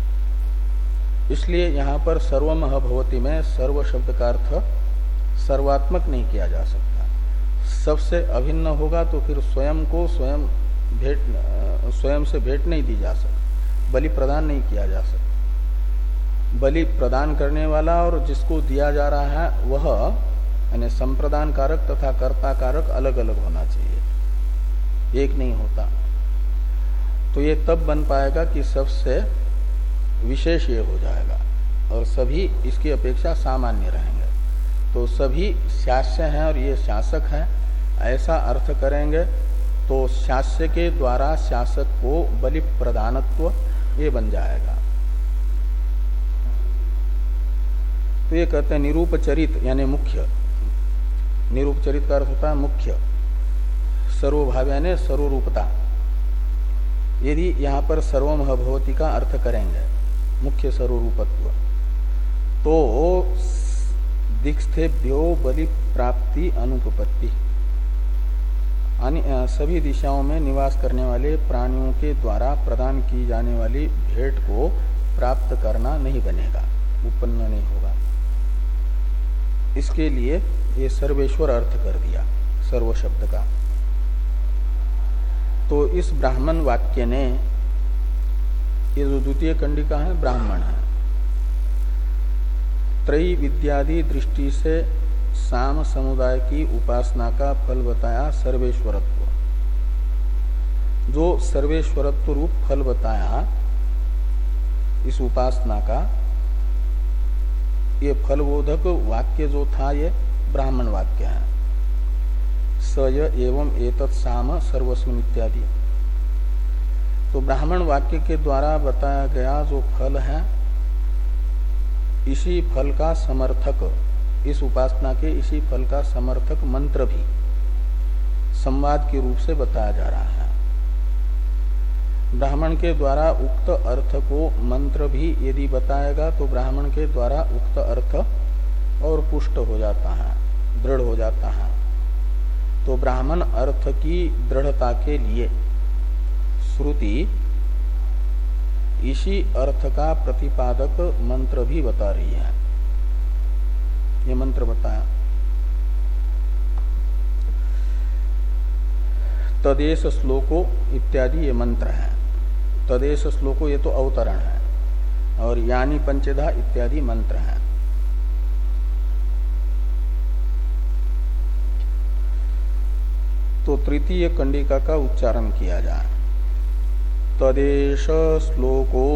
इसलिए यहाँ पर सर्वमह भवति में सर्व शब्द का अर्थ सर्वात्मक नहीं किया जा सकता। सबसे अभिन्न होगा तो फिर स्वयं को स्वयं भेंट, स्वयं से भेंट नहीं दी जा सकती, बलि प्रदान नहीं किया जा सकता। बलि प्रदान करने वाला और जिसको दिया जा रहा है वह यानी संप्रदान कारक तथा कर्ता कारक अलग अलग होना चाहिए, एक नहीं होता। तो ये तब बन पाएगा कि सबसे विशेष ये हो जाएगा और सभी इसकी अपेक्षा सामान्य रहेंगे। तो सभी शास्य हैं और ये शासक हैं, ऐसा अर्थ करेंगे तो शास्य के द्वारा शासक को बलि प्रदानत्व ये बन जाएगा। तो ये कहते हैं निरूपचरित यानी मुख्य, निरूपचरित का अर्थ होता है मुख्य, सर्वभाव यानी सर्वरूपता। यदि यहाँ पर सर्वमह भवति का अर्थ करेंगे मुख्य सर्वरूपत्व, तो दीक्षेभ्यो बलि प्राप्ति अनुपपत्ति, सभी दिशाओं में निवास करने वाले प्राणियों के द्वारा प्रदान की जाने वाली भेंट को प्राप्त करना नहीं बनेगा, उत्पन्न नहीं होगा। इसके लिए ये सर्वेश्वर अर्थ कर दिया सर्व शब्द का। तो इस ब्राह्मण वाक्य ने ये जो द्वितीय कंडिका है ब्राह्मण है। त्रयी विद्यादि दृष्टि से साम समुदाय की उपासना का फल बताया सर्वेश्वरत्व। जो सर्वेश्वरत्व रूप फल बताया इस उपासना का, ये फलबोधक वाक्य जो था ये ब्राह्मण वाक्य है। स य एवं एतत् साम सर्वस्मिन् इत्यादि। तो ब्राह्मण वाक्य के द्वारा बताया गया जो फल है, इसी फल का समर्थक, इस उपासना के इसी फल का समर्थक मंत्र भी संवाद के रूप से बताया जा रहा है। ब्राह्मण के द्वारा उक्त अर्थ को मंत्र भी यदि बताएगा तो ब्राह्मण के द्वारा उक्त अर्थ और पुष्ट हो जाता है, दृढ़ हो जाता है। तो ब्राह्मण अर्थ की दृढ़ता के लिए श्रुति इसी अर्थ का प्रतिपादक मंत्र भी बता रही है। ये मंत्र बताया तदेश श्लोको इत्यादि, ये मंत्र है। तदेश श्लोको ये तो अवतरण है, और यानी पंचधा इत्यादि मंत्र है। तो तृतीय कंडिका का उच्चारण किया जाए। तदेश श्लोको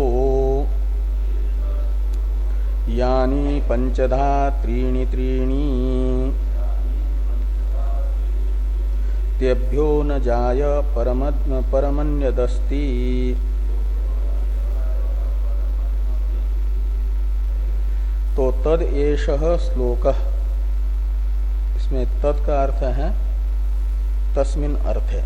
यानी पंचधा त्रीणि त्रीणि तेभ्यो न जाय परम परमन्यदस्ति। तो तद एषः श्लोकः, इसमें तद का अर्थ है तस्मिन् अर्थे।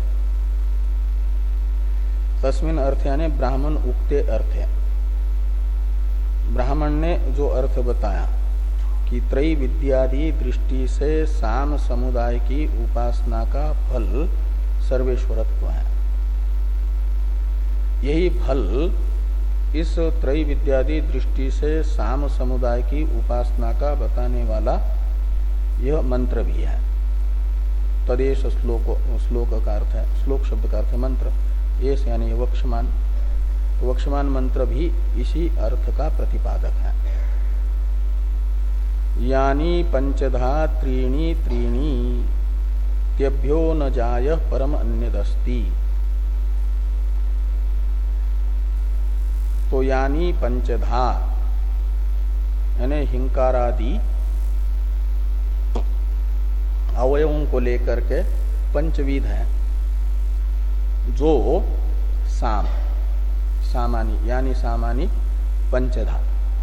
तस्मिन् अर्थ यानी ब्राह्मण उक्ते अर्थे। ब्राह्मण ने जो अर्थ बताया कि त्रयी विद्यादि दृष्टि से साम समुदाय की उपासना का फल सर्वेश्वरत्व है। यही फल इस त्रयी विद्यादि दृष्टि से साम समुदाय की उपासना का बताने वाला यह मंत्र भी है। तदेश श्लोक, श्लोक का अर्थ है, श्लोक शब्द का अर्थ है मंत्र। एस यानी वक्षमान, वक्षमान मंत्र भी इसी अर्थ का प्रतिपादक है। यानी पंचधा त्रीणि त्रीणि तेभ्यो न जाय परम अन्यदस्ति। तो यानी पंचधा यानी हिंकारादि अवयवों को लेकर के पंचविध है। जो साम सामानी यानी सामानी पंचधा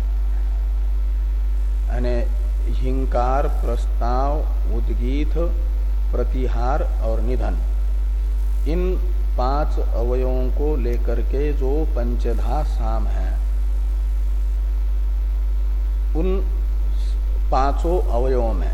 यानी हिंकार, प्रस्ताव, उद्गीत, प्रतिहार और निधन, इन पांच अवयवों को लेकर के जो पंचधा साम है, उन पांचों अवयवों में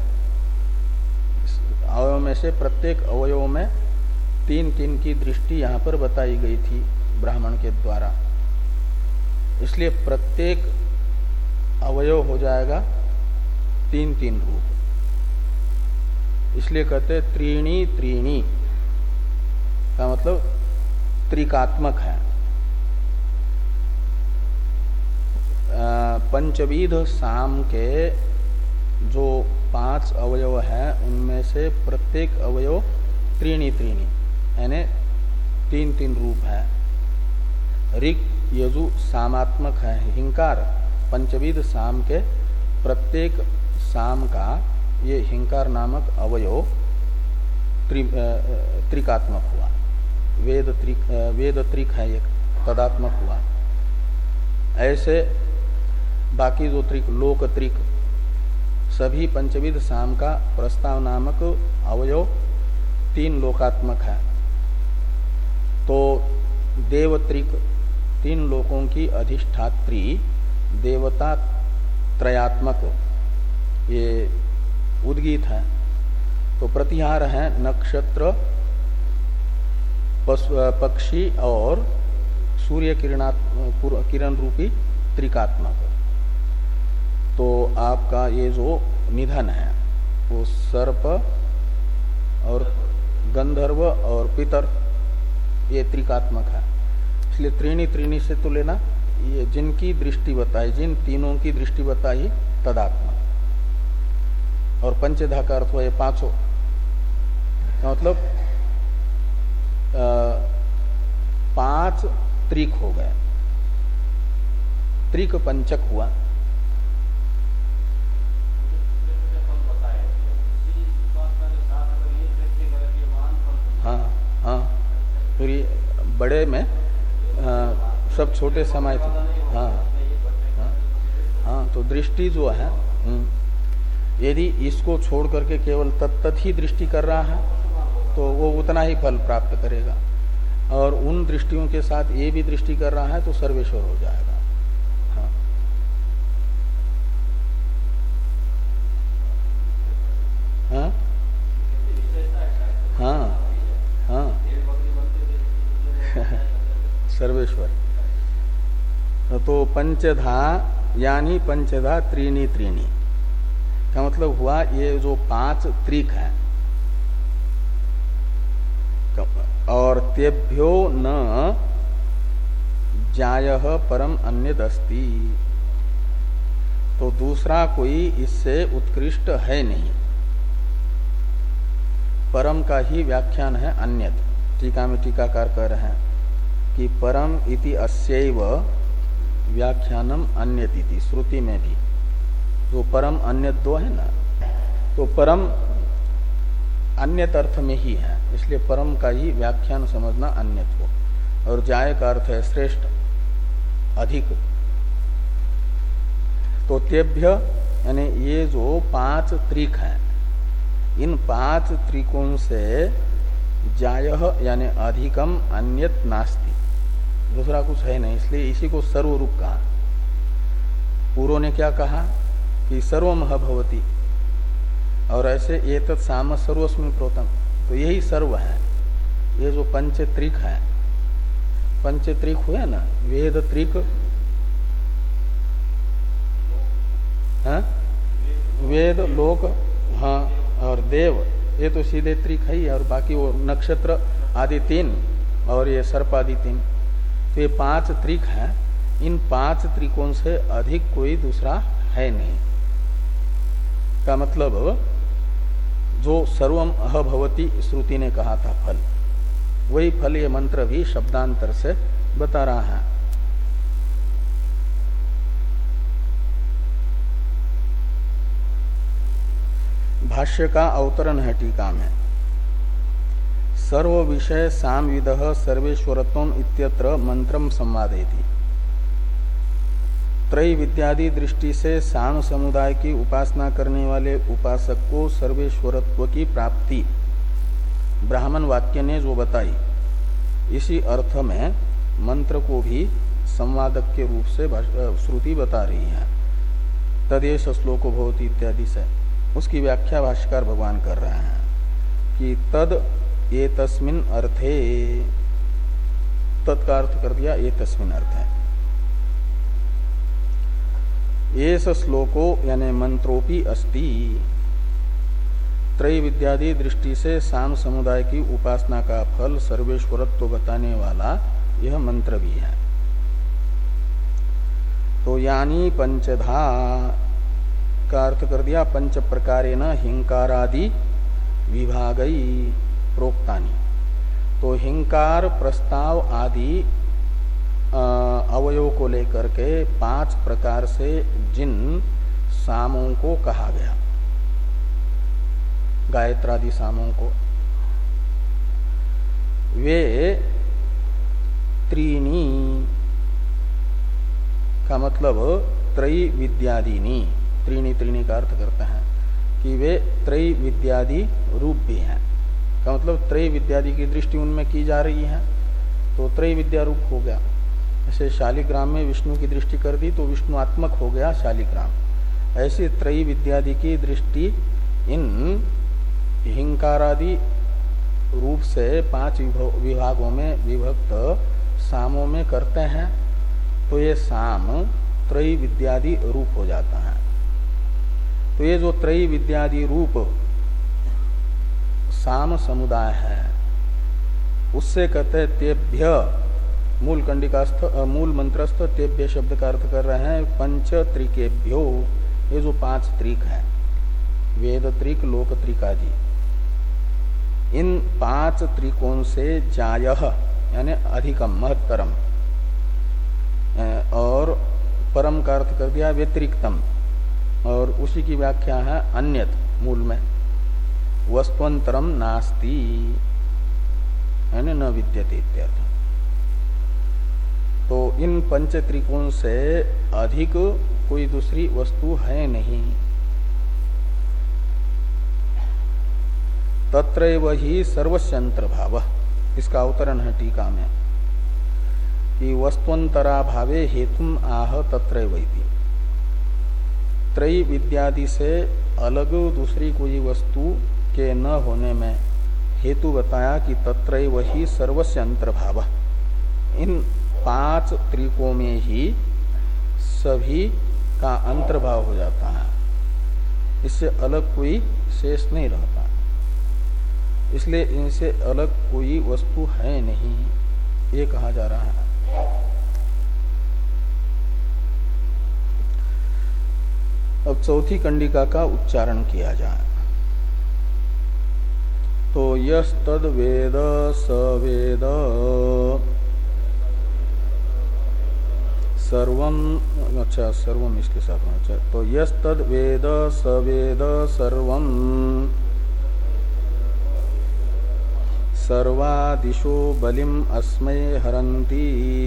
अवयव में से प्रत्येक अवयव में तीन तीन की दृष्टि यहाँ पर बताई गई थी ब्राह्मण के द्वारा। इसलिए प्रत्येक अवयव हो जाएगा तीन तीन रूप। इसलिए कहते त्रीणी त्रीणी का मतलब त्रिकात्मक है। पंचविध साम के जो पांच अवयव है उनमें से प्रत्येक अवयव त्रीणी त्रीणी यानी तीन तीन रूप है। ऋक् यजु सामात्मक है हिंकार। पंचविध साम के प्रत्येक साम का ये हिंकार नामक अवयव त्रि, त्रिकात्मक हुआ। वेद त्रिक वेद त्रिक है एक, तदात्मक हुआ। ऐसे बाकी जो त्रिक, लोक त्रिक, सभी पंचविध साम का प्रस्ताव नामक अवयव तीन लोकात्मक है। तो देवत्रिक तीन लोकों की अधिष्ठात्री देवता त्रयात्मक ये उद्गीत है। तो प्रतिहार है नक्षत्र, पक्षी और सूर्य किरण रूपी त्रिकात्मक। तो आपका ये जो निधन है वो सर्प और गंधर्व और पितर, ये त्रिकात्मक है। इसलिए त्रीणी त्रीणी से तो लेना ये जिनकी दृष्टि बताई, जिन तीनों की दृष्टि बताई तदात्मा, और पंचधा का अर्थ हुआ ये पांचों, मतलब आ, पांच त्रिक हो गए, त्रिक पंचक हुआ। हाँ हाँ, फिर ये बड़े में आ, सब छोटे समय थे। हाँ हाँ हाँ, तो दृष्टि जो है, यदि इसको छोड़ करके केवल तत्त ही दृष्टि कर रहा है तो वो उतना ही फल प्राप्त करेगा, और उन दृष्टियों के साथ ये भी दृष्टि कर रहा है तो सर्वेश्वर हो जाएगा। हाँ हाँ हाँ हाँ सर्वेश्वर। तो पंचधा यानी पंचधा त्रीणी त्रीणी का मतलब हुआ ये जो पांच त्रिक है, और तेभ्यो न जायः परम अन्यदस्ति, तो दूसरा कोई इससे उत्कृष्ट है नहीं। परम का ही व्याख्यान है अन्यत। टीका में टीकाकार कह रहे हैं कि परम इति अस्यैव व्याख्यानम अन्यत इति, श्रुति में भी जो परम अन्यत दो है ना, तो परम अन्यत अर्थ में ही है, इसलिए परम का ही व्याख्यान समझना अन्यत हो। और जाय का अर्थ है श्रेष्ठ, अधिक। तो तेभ्य यानी ये जो पांच त्रिक हैं, इन पांच त्रिकोण से जायः यानी अधिकम अन्यत नास्ति, दूसरा कुछ है नहीं, इसलिए इसी को सर्वरूप कहा। पूर्व ने क्या कहा कि सर्वमह भवति, और ऐसे एतत् साम सर्वस्मिन् प्रोतम, तो यही सर्व है। ये जो पंचत्रिक है, पंचत्रिक हुए ना, वेद त्रिक, हाँ वेद लोक, हाँ और देव, ये तो सीधे त्रिक है ही, और बाकी वो नक्षत्र आदि तीन और ये सर्प आदि तीन, तो ये पांच त्रिक हैं। इन पांच त्रिकोण से अधिक कोई दूसरा है नहीं, का मतलब जो सर्वम अभवति श्रुति ने कहा था फल, वही फल ये मंत्र भी शब्दांतर से बता रहा है। भाष्य का अवतरण है टीका में, सर्व विषय सामविदः सर्वेश्वरत्वम इत्यत्र मंत्रम संवादयति। त्रय विद्यादि दृष्टि से साम समुदाय की उपासना करने वाले उपासक को सर्वेश्वरत्व की प्राप्ति ब्राह्मण वाक्य ने जो बताई, इसी अर्थ में मंत्र को भी संवादक के रूप से श्रुति बता रही है। तदेश श्लोको भवति इत्यादि से उसकी व्याख्या भाष्यकार भगवान कर रहे हैं कि तद ये तस्मिन अर्थे, तत् का अर्थ कर दिया ये तस्मिन अर्थ है। ये श्लोको यानी मंत्रोपि अस्ति, त्रय विद्यादि दृष्टि से साम समुदाय की उपासना का फल सर्वेश्वरत्व बताने वाला यह मंत्र भी है। तो यानी पंचधा का अर्थ कर दिया पंच प्रकारेण हिंकारादि विभागई प्रोक्तानि। तो हिंकार प्रस्ताव आदि अवयव को लेकर के पांच प्रकार से जिन सामों को कहा गया, गायत्रादि सामों को, वे त्रीणी का मतलब त्रयी विद्यादिनी, त्रीणी त्रीणी का अर्थ करते हैं कि वे त्रयी विद्यादि रूप भी हैं, का मतलब त्रय विद्यादि की दृष्टि उनमें की जा रही है तो त्रय विद्या रूप हो गया। जैसे शालिग्राम में विष्णु की दृष्टि कर दी तो विष्णुआत्मक हो गया शालिग्राम। ऐसे त्रयी विद्यादि की दृष्टि इन हिंकारादि रूप से पांच विभागों में विभक्त सामों में करते हैं तो ये साम त्रयी विद्यादि रूप हो जाता है। तो ये जो त्रयी विद्यादि रूप साम समुदाय है उससे कहते तेभ्य मूल कंडिकास्थ मूल मंत्रस्थ तेभ्य शब्द का अर्थ कर रहे हैं पंच त्रिकेभ्यो, ये जो पांच त्रिक हैं, वेद त्रिक, लोक त्रिक आदि, इन पांच त्रिकोण से जायः यानी अधिकम महत्तरम, और परम का अर्थ कर दिया व्यतिरिक्तम, और उसी की व्याख्या है अन्यत मूल में, वस्तुअंतरम नास्ति यानी न विद्यते इत्यर्थ। तो इन पंच त्रिकोण से अधिक कोई दूसरी वस्तु है नहीं। तत्रैव ही सर्वस्यंतर भाव, इसका अवतरण है टीका में कि वस्तुअंतरा भावे हेतुम आह तत्रैव इति। त्रयी विद्यादि से अलग दूसरी कोई वस्तु के न होने में हेतु बताया कि तत्रैव ही सर्वस्य अंतर्भाव, इन पांच त्रिकों में ही सभी का अंतर्भाव हो जाता है, इससे अलग कोई शेष नहीं रहता, इसलिए इनसे अलग कोई वस्तु है नहीं, ये कहा जा रहा है। अब चौथी कंडिका का उच्चारण किया जाए। तो यस्तद वेद स वेद सर्वम, अच्छा सर्वम इसके साथ होना चाहिए। तो यस्तद वेद स वेद सर्वम सर्वादिशो बलिम अस्मै हरन्ति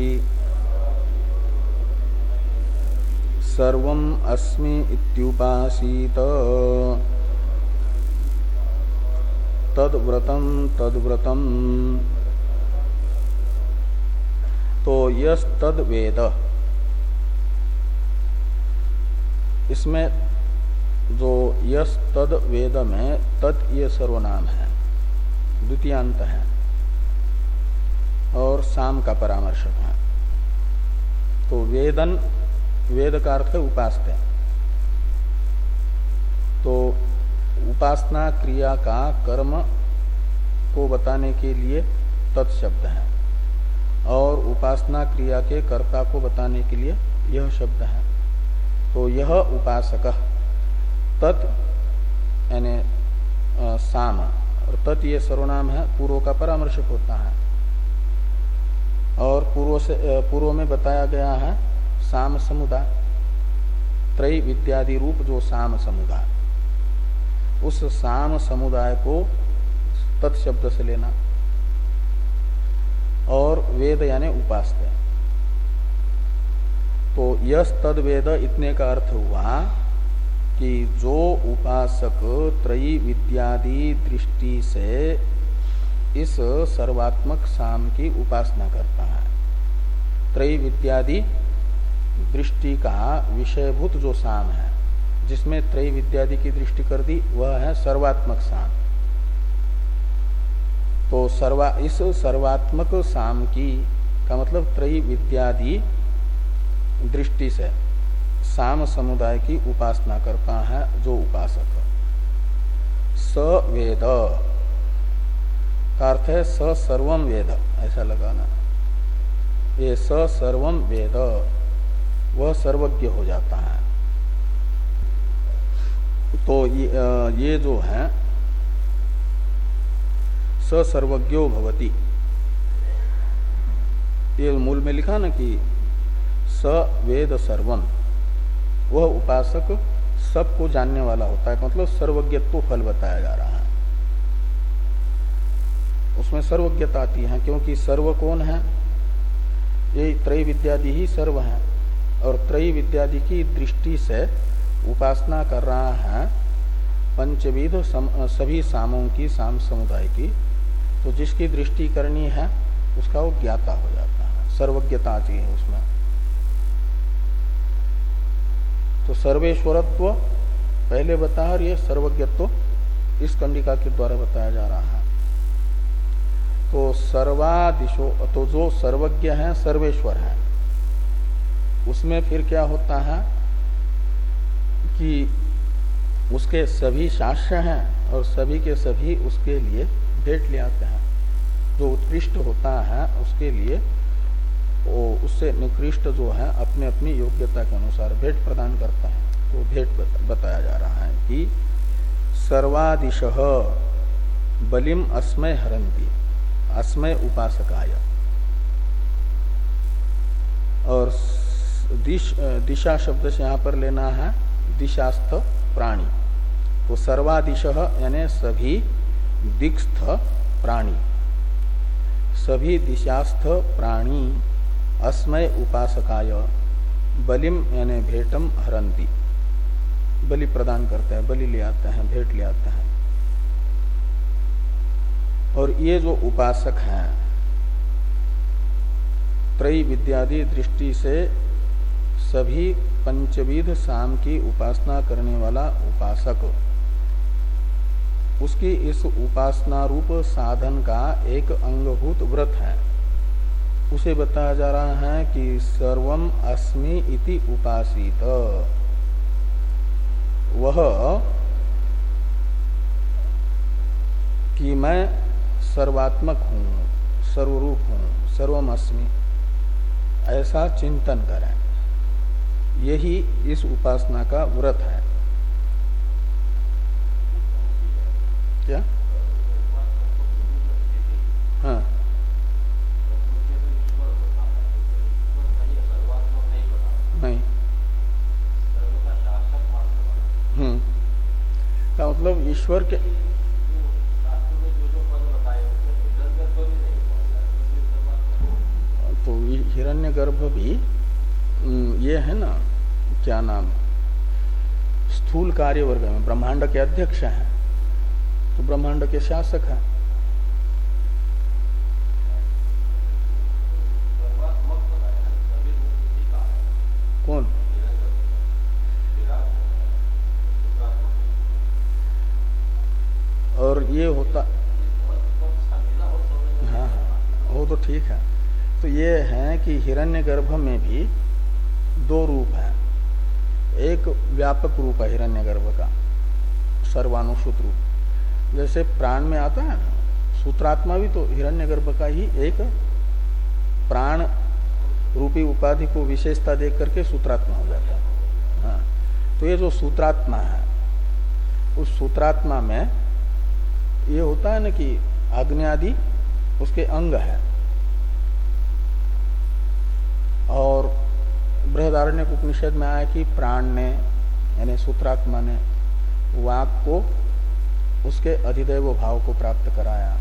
सर्वम अस्मि इत्युपासीत तद्व्रतम तद्व्रतम। तो यस तद वेद, इसमें जो यस तद वेद में तत् ये सर्वनाम है, द्वितीयांत है और साम का परामर्शक है। तो वेदन, वेद का अर्थ है उपास्य, तो उपासना क्रिया का कर्म को बताने के लिए तत्शब्द है, और उपासना क्रिया के कर्ता को बताने के लिए यह शब्द है। तो यह उपासक, तत् यानी साम, और तत् ये सर्वनाम है, पूर्व का परामर्शक होता है, और पूर्व से पूर्व में बताया गया है साम समुदाय, त्रय विद्यादि रूप जो साम समुदाय, उस साम समुदाय को तत्शब्द से लेना, और वेद यानी उपास्य। तो यस तद वेद, इतने का अर्थ हुआ कि जो उपासक त्रयी विद्यादि दृष्टि से इस सर्वात्मक साम की उपासना करता है। त्रयी विद्यादि दृष्टि का विषयभूत जो साम है, जिसमें त्रयी विद्यादि की दृष्टि कर दी, वह है सर्वात्मक साम। तो सर्वा इस सर्वात्मक साम की का मतलब त्रयी विद्यादि दृष्टि से साम समुदाय की उपासना करता है जो उपासक। स वेद का अर्थ है स सर्वम वेद, ऐसा लगाना। ये स सर्वम वेद, वह सर्वज्ञ हो जाता है। तो ये, ये जो है स सर्वज्ञो भवति, ये मूल में लिखा ना कि स वेद सर्वम, वह उपासक सबको जानने वाला होता है, मतलब सर्वज्ञत्व फल बताया जा रहा है। उसमें सर्वज्ञता आती है, क्योंकि सर्व कौन है? ये त्रय विद्यादि ही सर्व है, और त्रय विद्यादि की दृष्टि से उपासना कर रहा है पंचविध सभी सामों की, साम समुदाय की। तो जिसकी दृष्टि करनी है उसका वो ज्ञाता हो जाता है, सर्वज्ञता आती है उसमें। तो सर्वेश्वरत्व पहले बताया, और ये सर्वज्ञत्व इस कंडिका के द्वारा बताया जा रहा है। तो सर्वादिशो, तो जो सर्वज्ञ है सर्वेश्वर है, उसमें फिर क्या होता है कि उसके सभी शास्य हैं और सभी के सभी उसके लिए भेंट ले आते हैं। जो उत्कृष्ट होता है उसके लिए वो उससे निकृष्ट जो है अपने अपनी योग्यता के अनुसार भेंट प्रदान करता है। तो भेंट बताया जा रहा है कि सर्वादिशः बलिम अस्मय हरन्ति, अस्मय उपासकाय। और दिश, दिशा शब्द से यहाँ पर लेना है दिशास्थ प्राणी। तो सर्वादिशः यानी सभी दिक्स्थ प्राणी, सभी दिशास्थ प्राणी अस्मय उपासकाय बलिम यानी भेटम हरन्ति, बलि प्रदान करते हैं, बलि ले आते हैं, भेंट ले आते हैं। और ये जो उपासक हैं त्रयी विद्यादि दृष्टि से सभी पंचविध साम की उपासना करने वाला उपासक, उसकी इस उपासना रूप साधन का एक अंगभूत व्रत है। उसे बताया जा रहा है कि सर्वम अस्मि इति उपासित, वह कि मैं सर्वात्मक हूँ, सर्वरूप हूँ, सर्वम अस्मि, ऐसा चिंतन करें। यही इस उपासना का व्रत है। क्या? हाँ, नहीं, हम्म का मतलब ईश्वर के तो हिरण्यगर्भ भी ये है ना, क्या नाम, स्थूल कार्य वर्ग में ब्रह्मांड के अध्यक्ष हैं, तो ब्रह्मांड के शासक हैं। कौन? और ये होता, हाँ हाँ वो तो ठीक है। तो ये है कि हिरण्यगर्भ में भी दो रूप है। एक व्यापक रूप है हिरण्यगर्भ का, सर्वानुसूत रूप, जैसे प्राण में आता है ना, सूत्रात्मा भी तो हिरण्यगर्भ का ही एक प्राण रूपी उपाधि को विशेषता देख करके सूत्रात्मा हो जाता है। हाँ, तो ये जो सूत्रात्मा है, उस सूत्रात्मा में ये होता है ना कि अग्नि आदि उसके अंग है। और बृहदारण्यक उपनिषद में आया कि प्राण ने यानी सूत्रात्मा ने वाक को उसके अधिदैव भाव को प्राप्त कराया,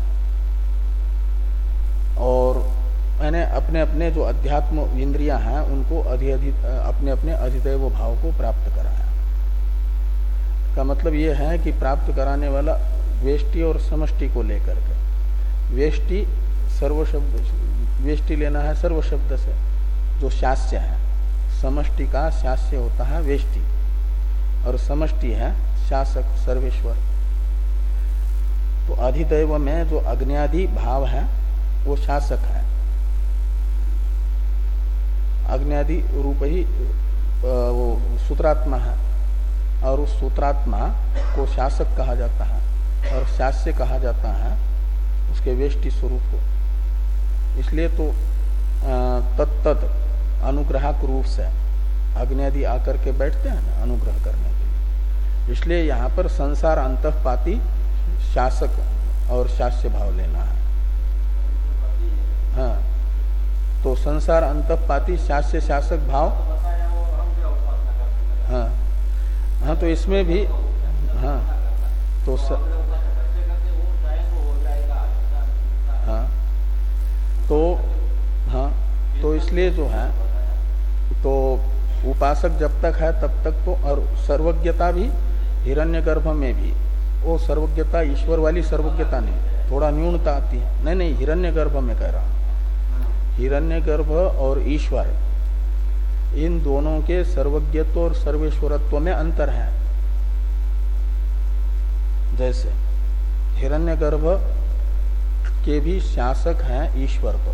और यानी अपने अपने जो अध्यात्म इंद्रियां हैं उनको अधि अधि अपने अपने अधिदैव भाव को प्राप्त कराया। का मतलब ये है कि प्राप्त कराने वाला वेष्टि और समष्टि को लेकर के, वेष्टि सर्व शब्द, वेष्टि लेना है सर्व शब्द से जो शास्य है, समष्टि का शास्य होता है वेष्टि, और समष्टि है शासक सर्वेश्वर। तो अधिदैव में जो अग्न्यादि भाव है वो शासक है, अग्न्यादि रूप ही वो सूत्रात्मा है, और उस सूत्रात्मा को शासक कहा जाता है और शास्य कहा जाता है उसके वेष्टि स्वरूप को। इसलिए तो तत्त अनुग्राहक रूप से अग्न्यादि आकर के बैठते हैं ना अनुग्रह करने के लिए। इसलिए यहाँ पर संसार अंतःपाती शासक और शास्य भाव लेना है। हाँ, तो संसार अंतःपाती शास्य शासक भाव, हाँ हाँ, तो इसमें भी हाँ तो स, हाँ तो हाँ तो इसलिए जो है तो उपासक जब तक है तब तक तो, और सर्वज्ञता भी हिरण्यगर्भ में भी, वो सर्वज्ञता ईश्वर वाली सर्वज्ञता नहीं, थोड़ा न्यूनता आती है। नहीं नहीं, हिरण्यगर्भ में कह रहा हूं, हिरण्यगर्भ और ईश्वर इन दोनों के सर्वज्ञत्व और सर्वेश्वरत्व में अंतर है। जैसे हिरण्यगर्भ के भी शासक हैं ईश्वर को,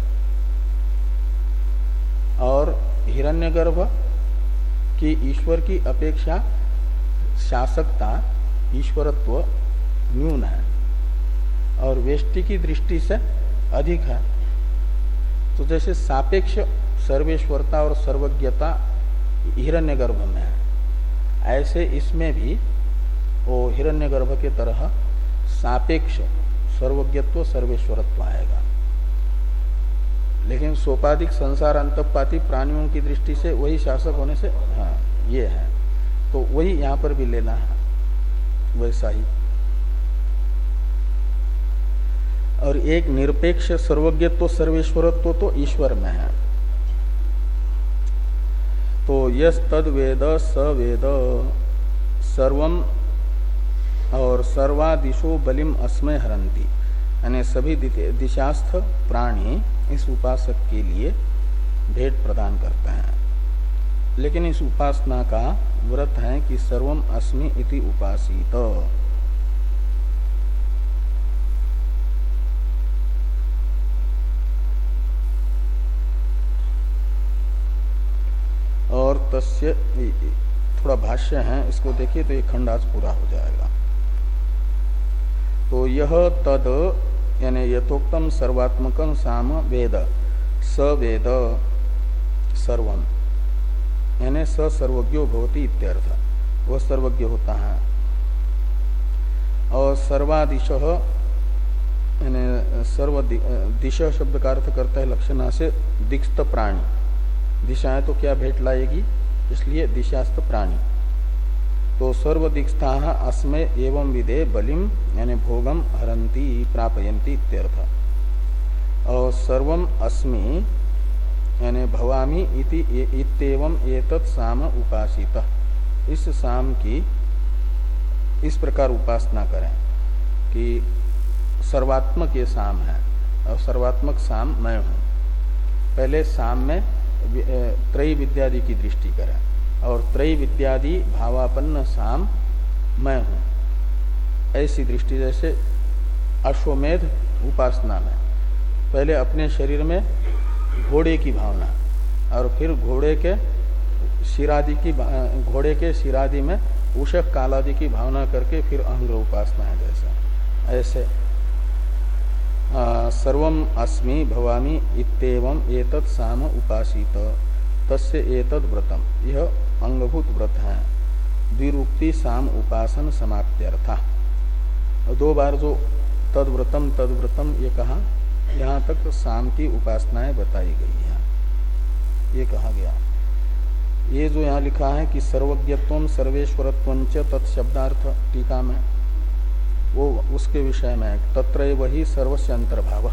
और हिरण्यगर्भ की ईश्वर की अपेक्षा शासकता ईश्वरत्व न्यून है, और वेष्टि की दृष्टि से अधिक है। तो जैसे सापेक्ष सर्वेश्वरता और सर्वज्ञता हिरण्यगर्भ में है, ऐसे इसमें भी वो हिरण्यगर्भ के तरह सापेक्ष सर्वज्ञत्व सर्वेश्वरत्व आएगा। लेकिन सोपाधिक संसार अंतपाती प्राणियों की दृष्टि से वही शासक होने से हाँ ये है, तो वही यहाँ पर भी लेना है वैसा ही। और एक निरपेक्ष सर्वज्ञत्व सर्वेश्वरत्व तो ईश्वर में है। तो यस तद वेद स वेद सर्वम और सर्वादिशो बलिम अस्मय हरंती, यानी सभी दिशास्थ प्राणी इस उपासक के लिए भेंट प्रदान करते हैं। लेकिन इस उपासना का व्रत है कि सर्वम अस्मि इति उपासित। और तस्य थोड़ा भाष्य है, इसको देखिए तो ये खंड आज पूरा हो जाएगा। तो यह तद यानी यथोक्तम सर्वात्मकं साम वेद स वेद सर्वम, यानी स सर्वज्ञो भवति इत्यर्थ, वह सर्वज्ञ होता है। और सर्वादिश यानी सर्व दिशा शब्द का अर्थ करता है लक्षणा से दिक्स्त प्राणी, दिशाएं तो क्या भेंट लाएगी, इसलिए दिशास्थ प्राणी। तो सर्वदिक्स्था अस्मय एवं विदे बलिम यानी भोगम हरंती प्रापयन्ति इत्यर्थ। और सर्वम अस्मि यानी भवामी इति इत्येवं एतत् साम उपासित, इस साम की इस प्रकार उपासना करें कि सर्वात्मक ये साम है और सर्वात्मक साम मैं हूँ। पहले साम में त्रयी विद्यादि की दृष्टि करें और त्रयी विद्यादि भावापन्न साम मैं हूँ, ऐसी दृष्टि। जैसे अश्वमेध उपासना में पहले अपने शरीर में घोड़े की भावना और फिर घोड़े के शिरादि की घोड़े के शिरादि में उषक कालादि की भावना करके फिर अहंग्र उपासना है। जैसा ऐसे सर्वम अस्मि भवामी इत्येवं एतत् साम उपासित तस्य एतद् व्रतम, यह अंगभूत व्रत है। द्विरूक्ति साम उपासन समाप्त्यर्था, दो बार जो तद्व्रतम तद्व्रतम ये कहा, यहाँ तक साम की उपासनाएं बताई गई है, ये कहा गया। ये जो यहाँ लिखा है कि सर्वज्ञत्वम सर्वेश्वरत्वं च तत्शब्दार्थ टीका में वो उसके विषय में तत्रैव वही सर्वस्य अंतर्भाव,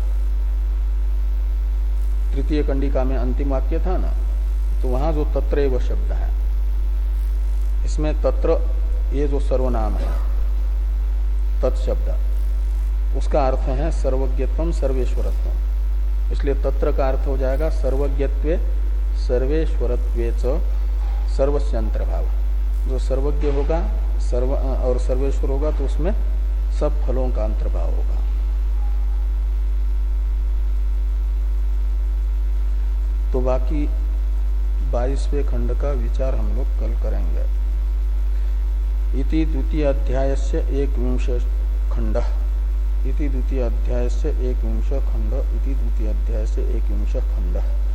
तृतीय कंडिका में अंतिम वाक्य था ना, तो वहां जो तत्रैव शब्द है इसमें तत्र ये जो सर्वनाम है तत्शब्द, उसका अर्थ है सर्वज्ञत्वम सर्वेश्वरत्वम, इसलिए तत्र का अर्थ हो जाएगा सर्वज्ञत्वे सर्वेश्वरत्वे च सर्वस्य अंतर्भाव। जो सर्वज्ञ होगा सर्व और सर्वेश्वर होगा तो उसमें सब फलों का अंतर्भाव होगा। तो बाकी बाईसवें खंड का विचार हम लोग कल करेंगे। इति द्वितीय अध्याय से एक विंश खंड, इति द्वितीय अध्याय से एक विंश खंड, इति द्वितीय अध्याय से एक विंश खंड।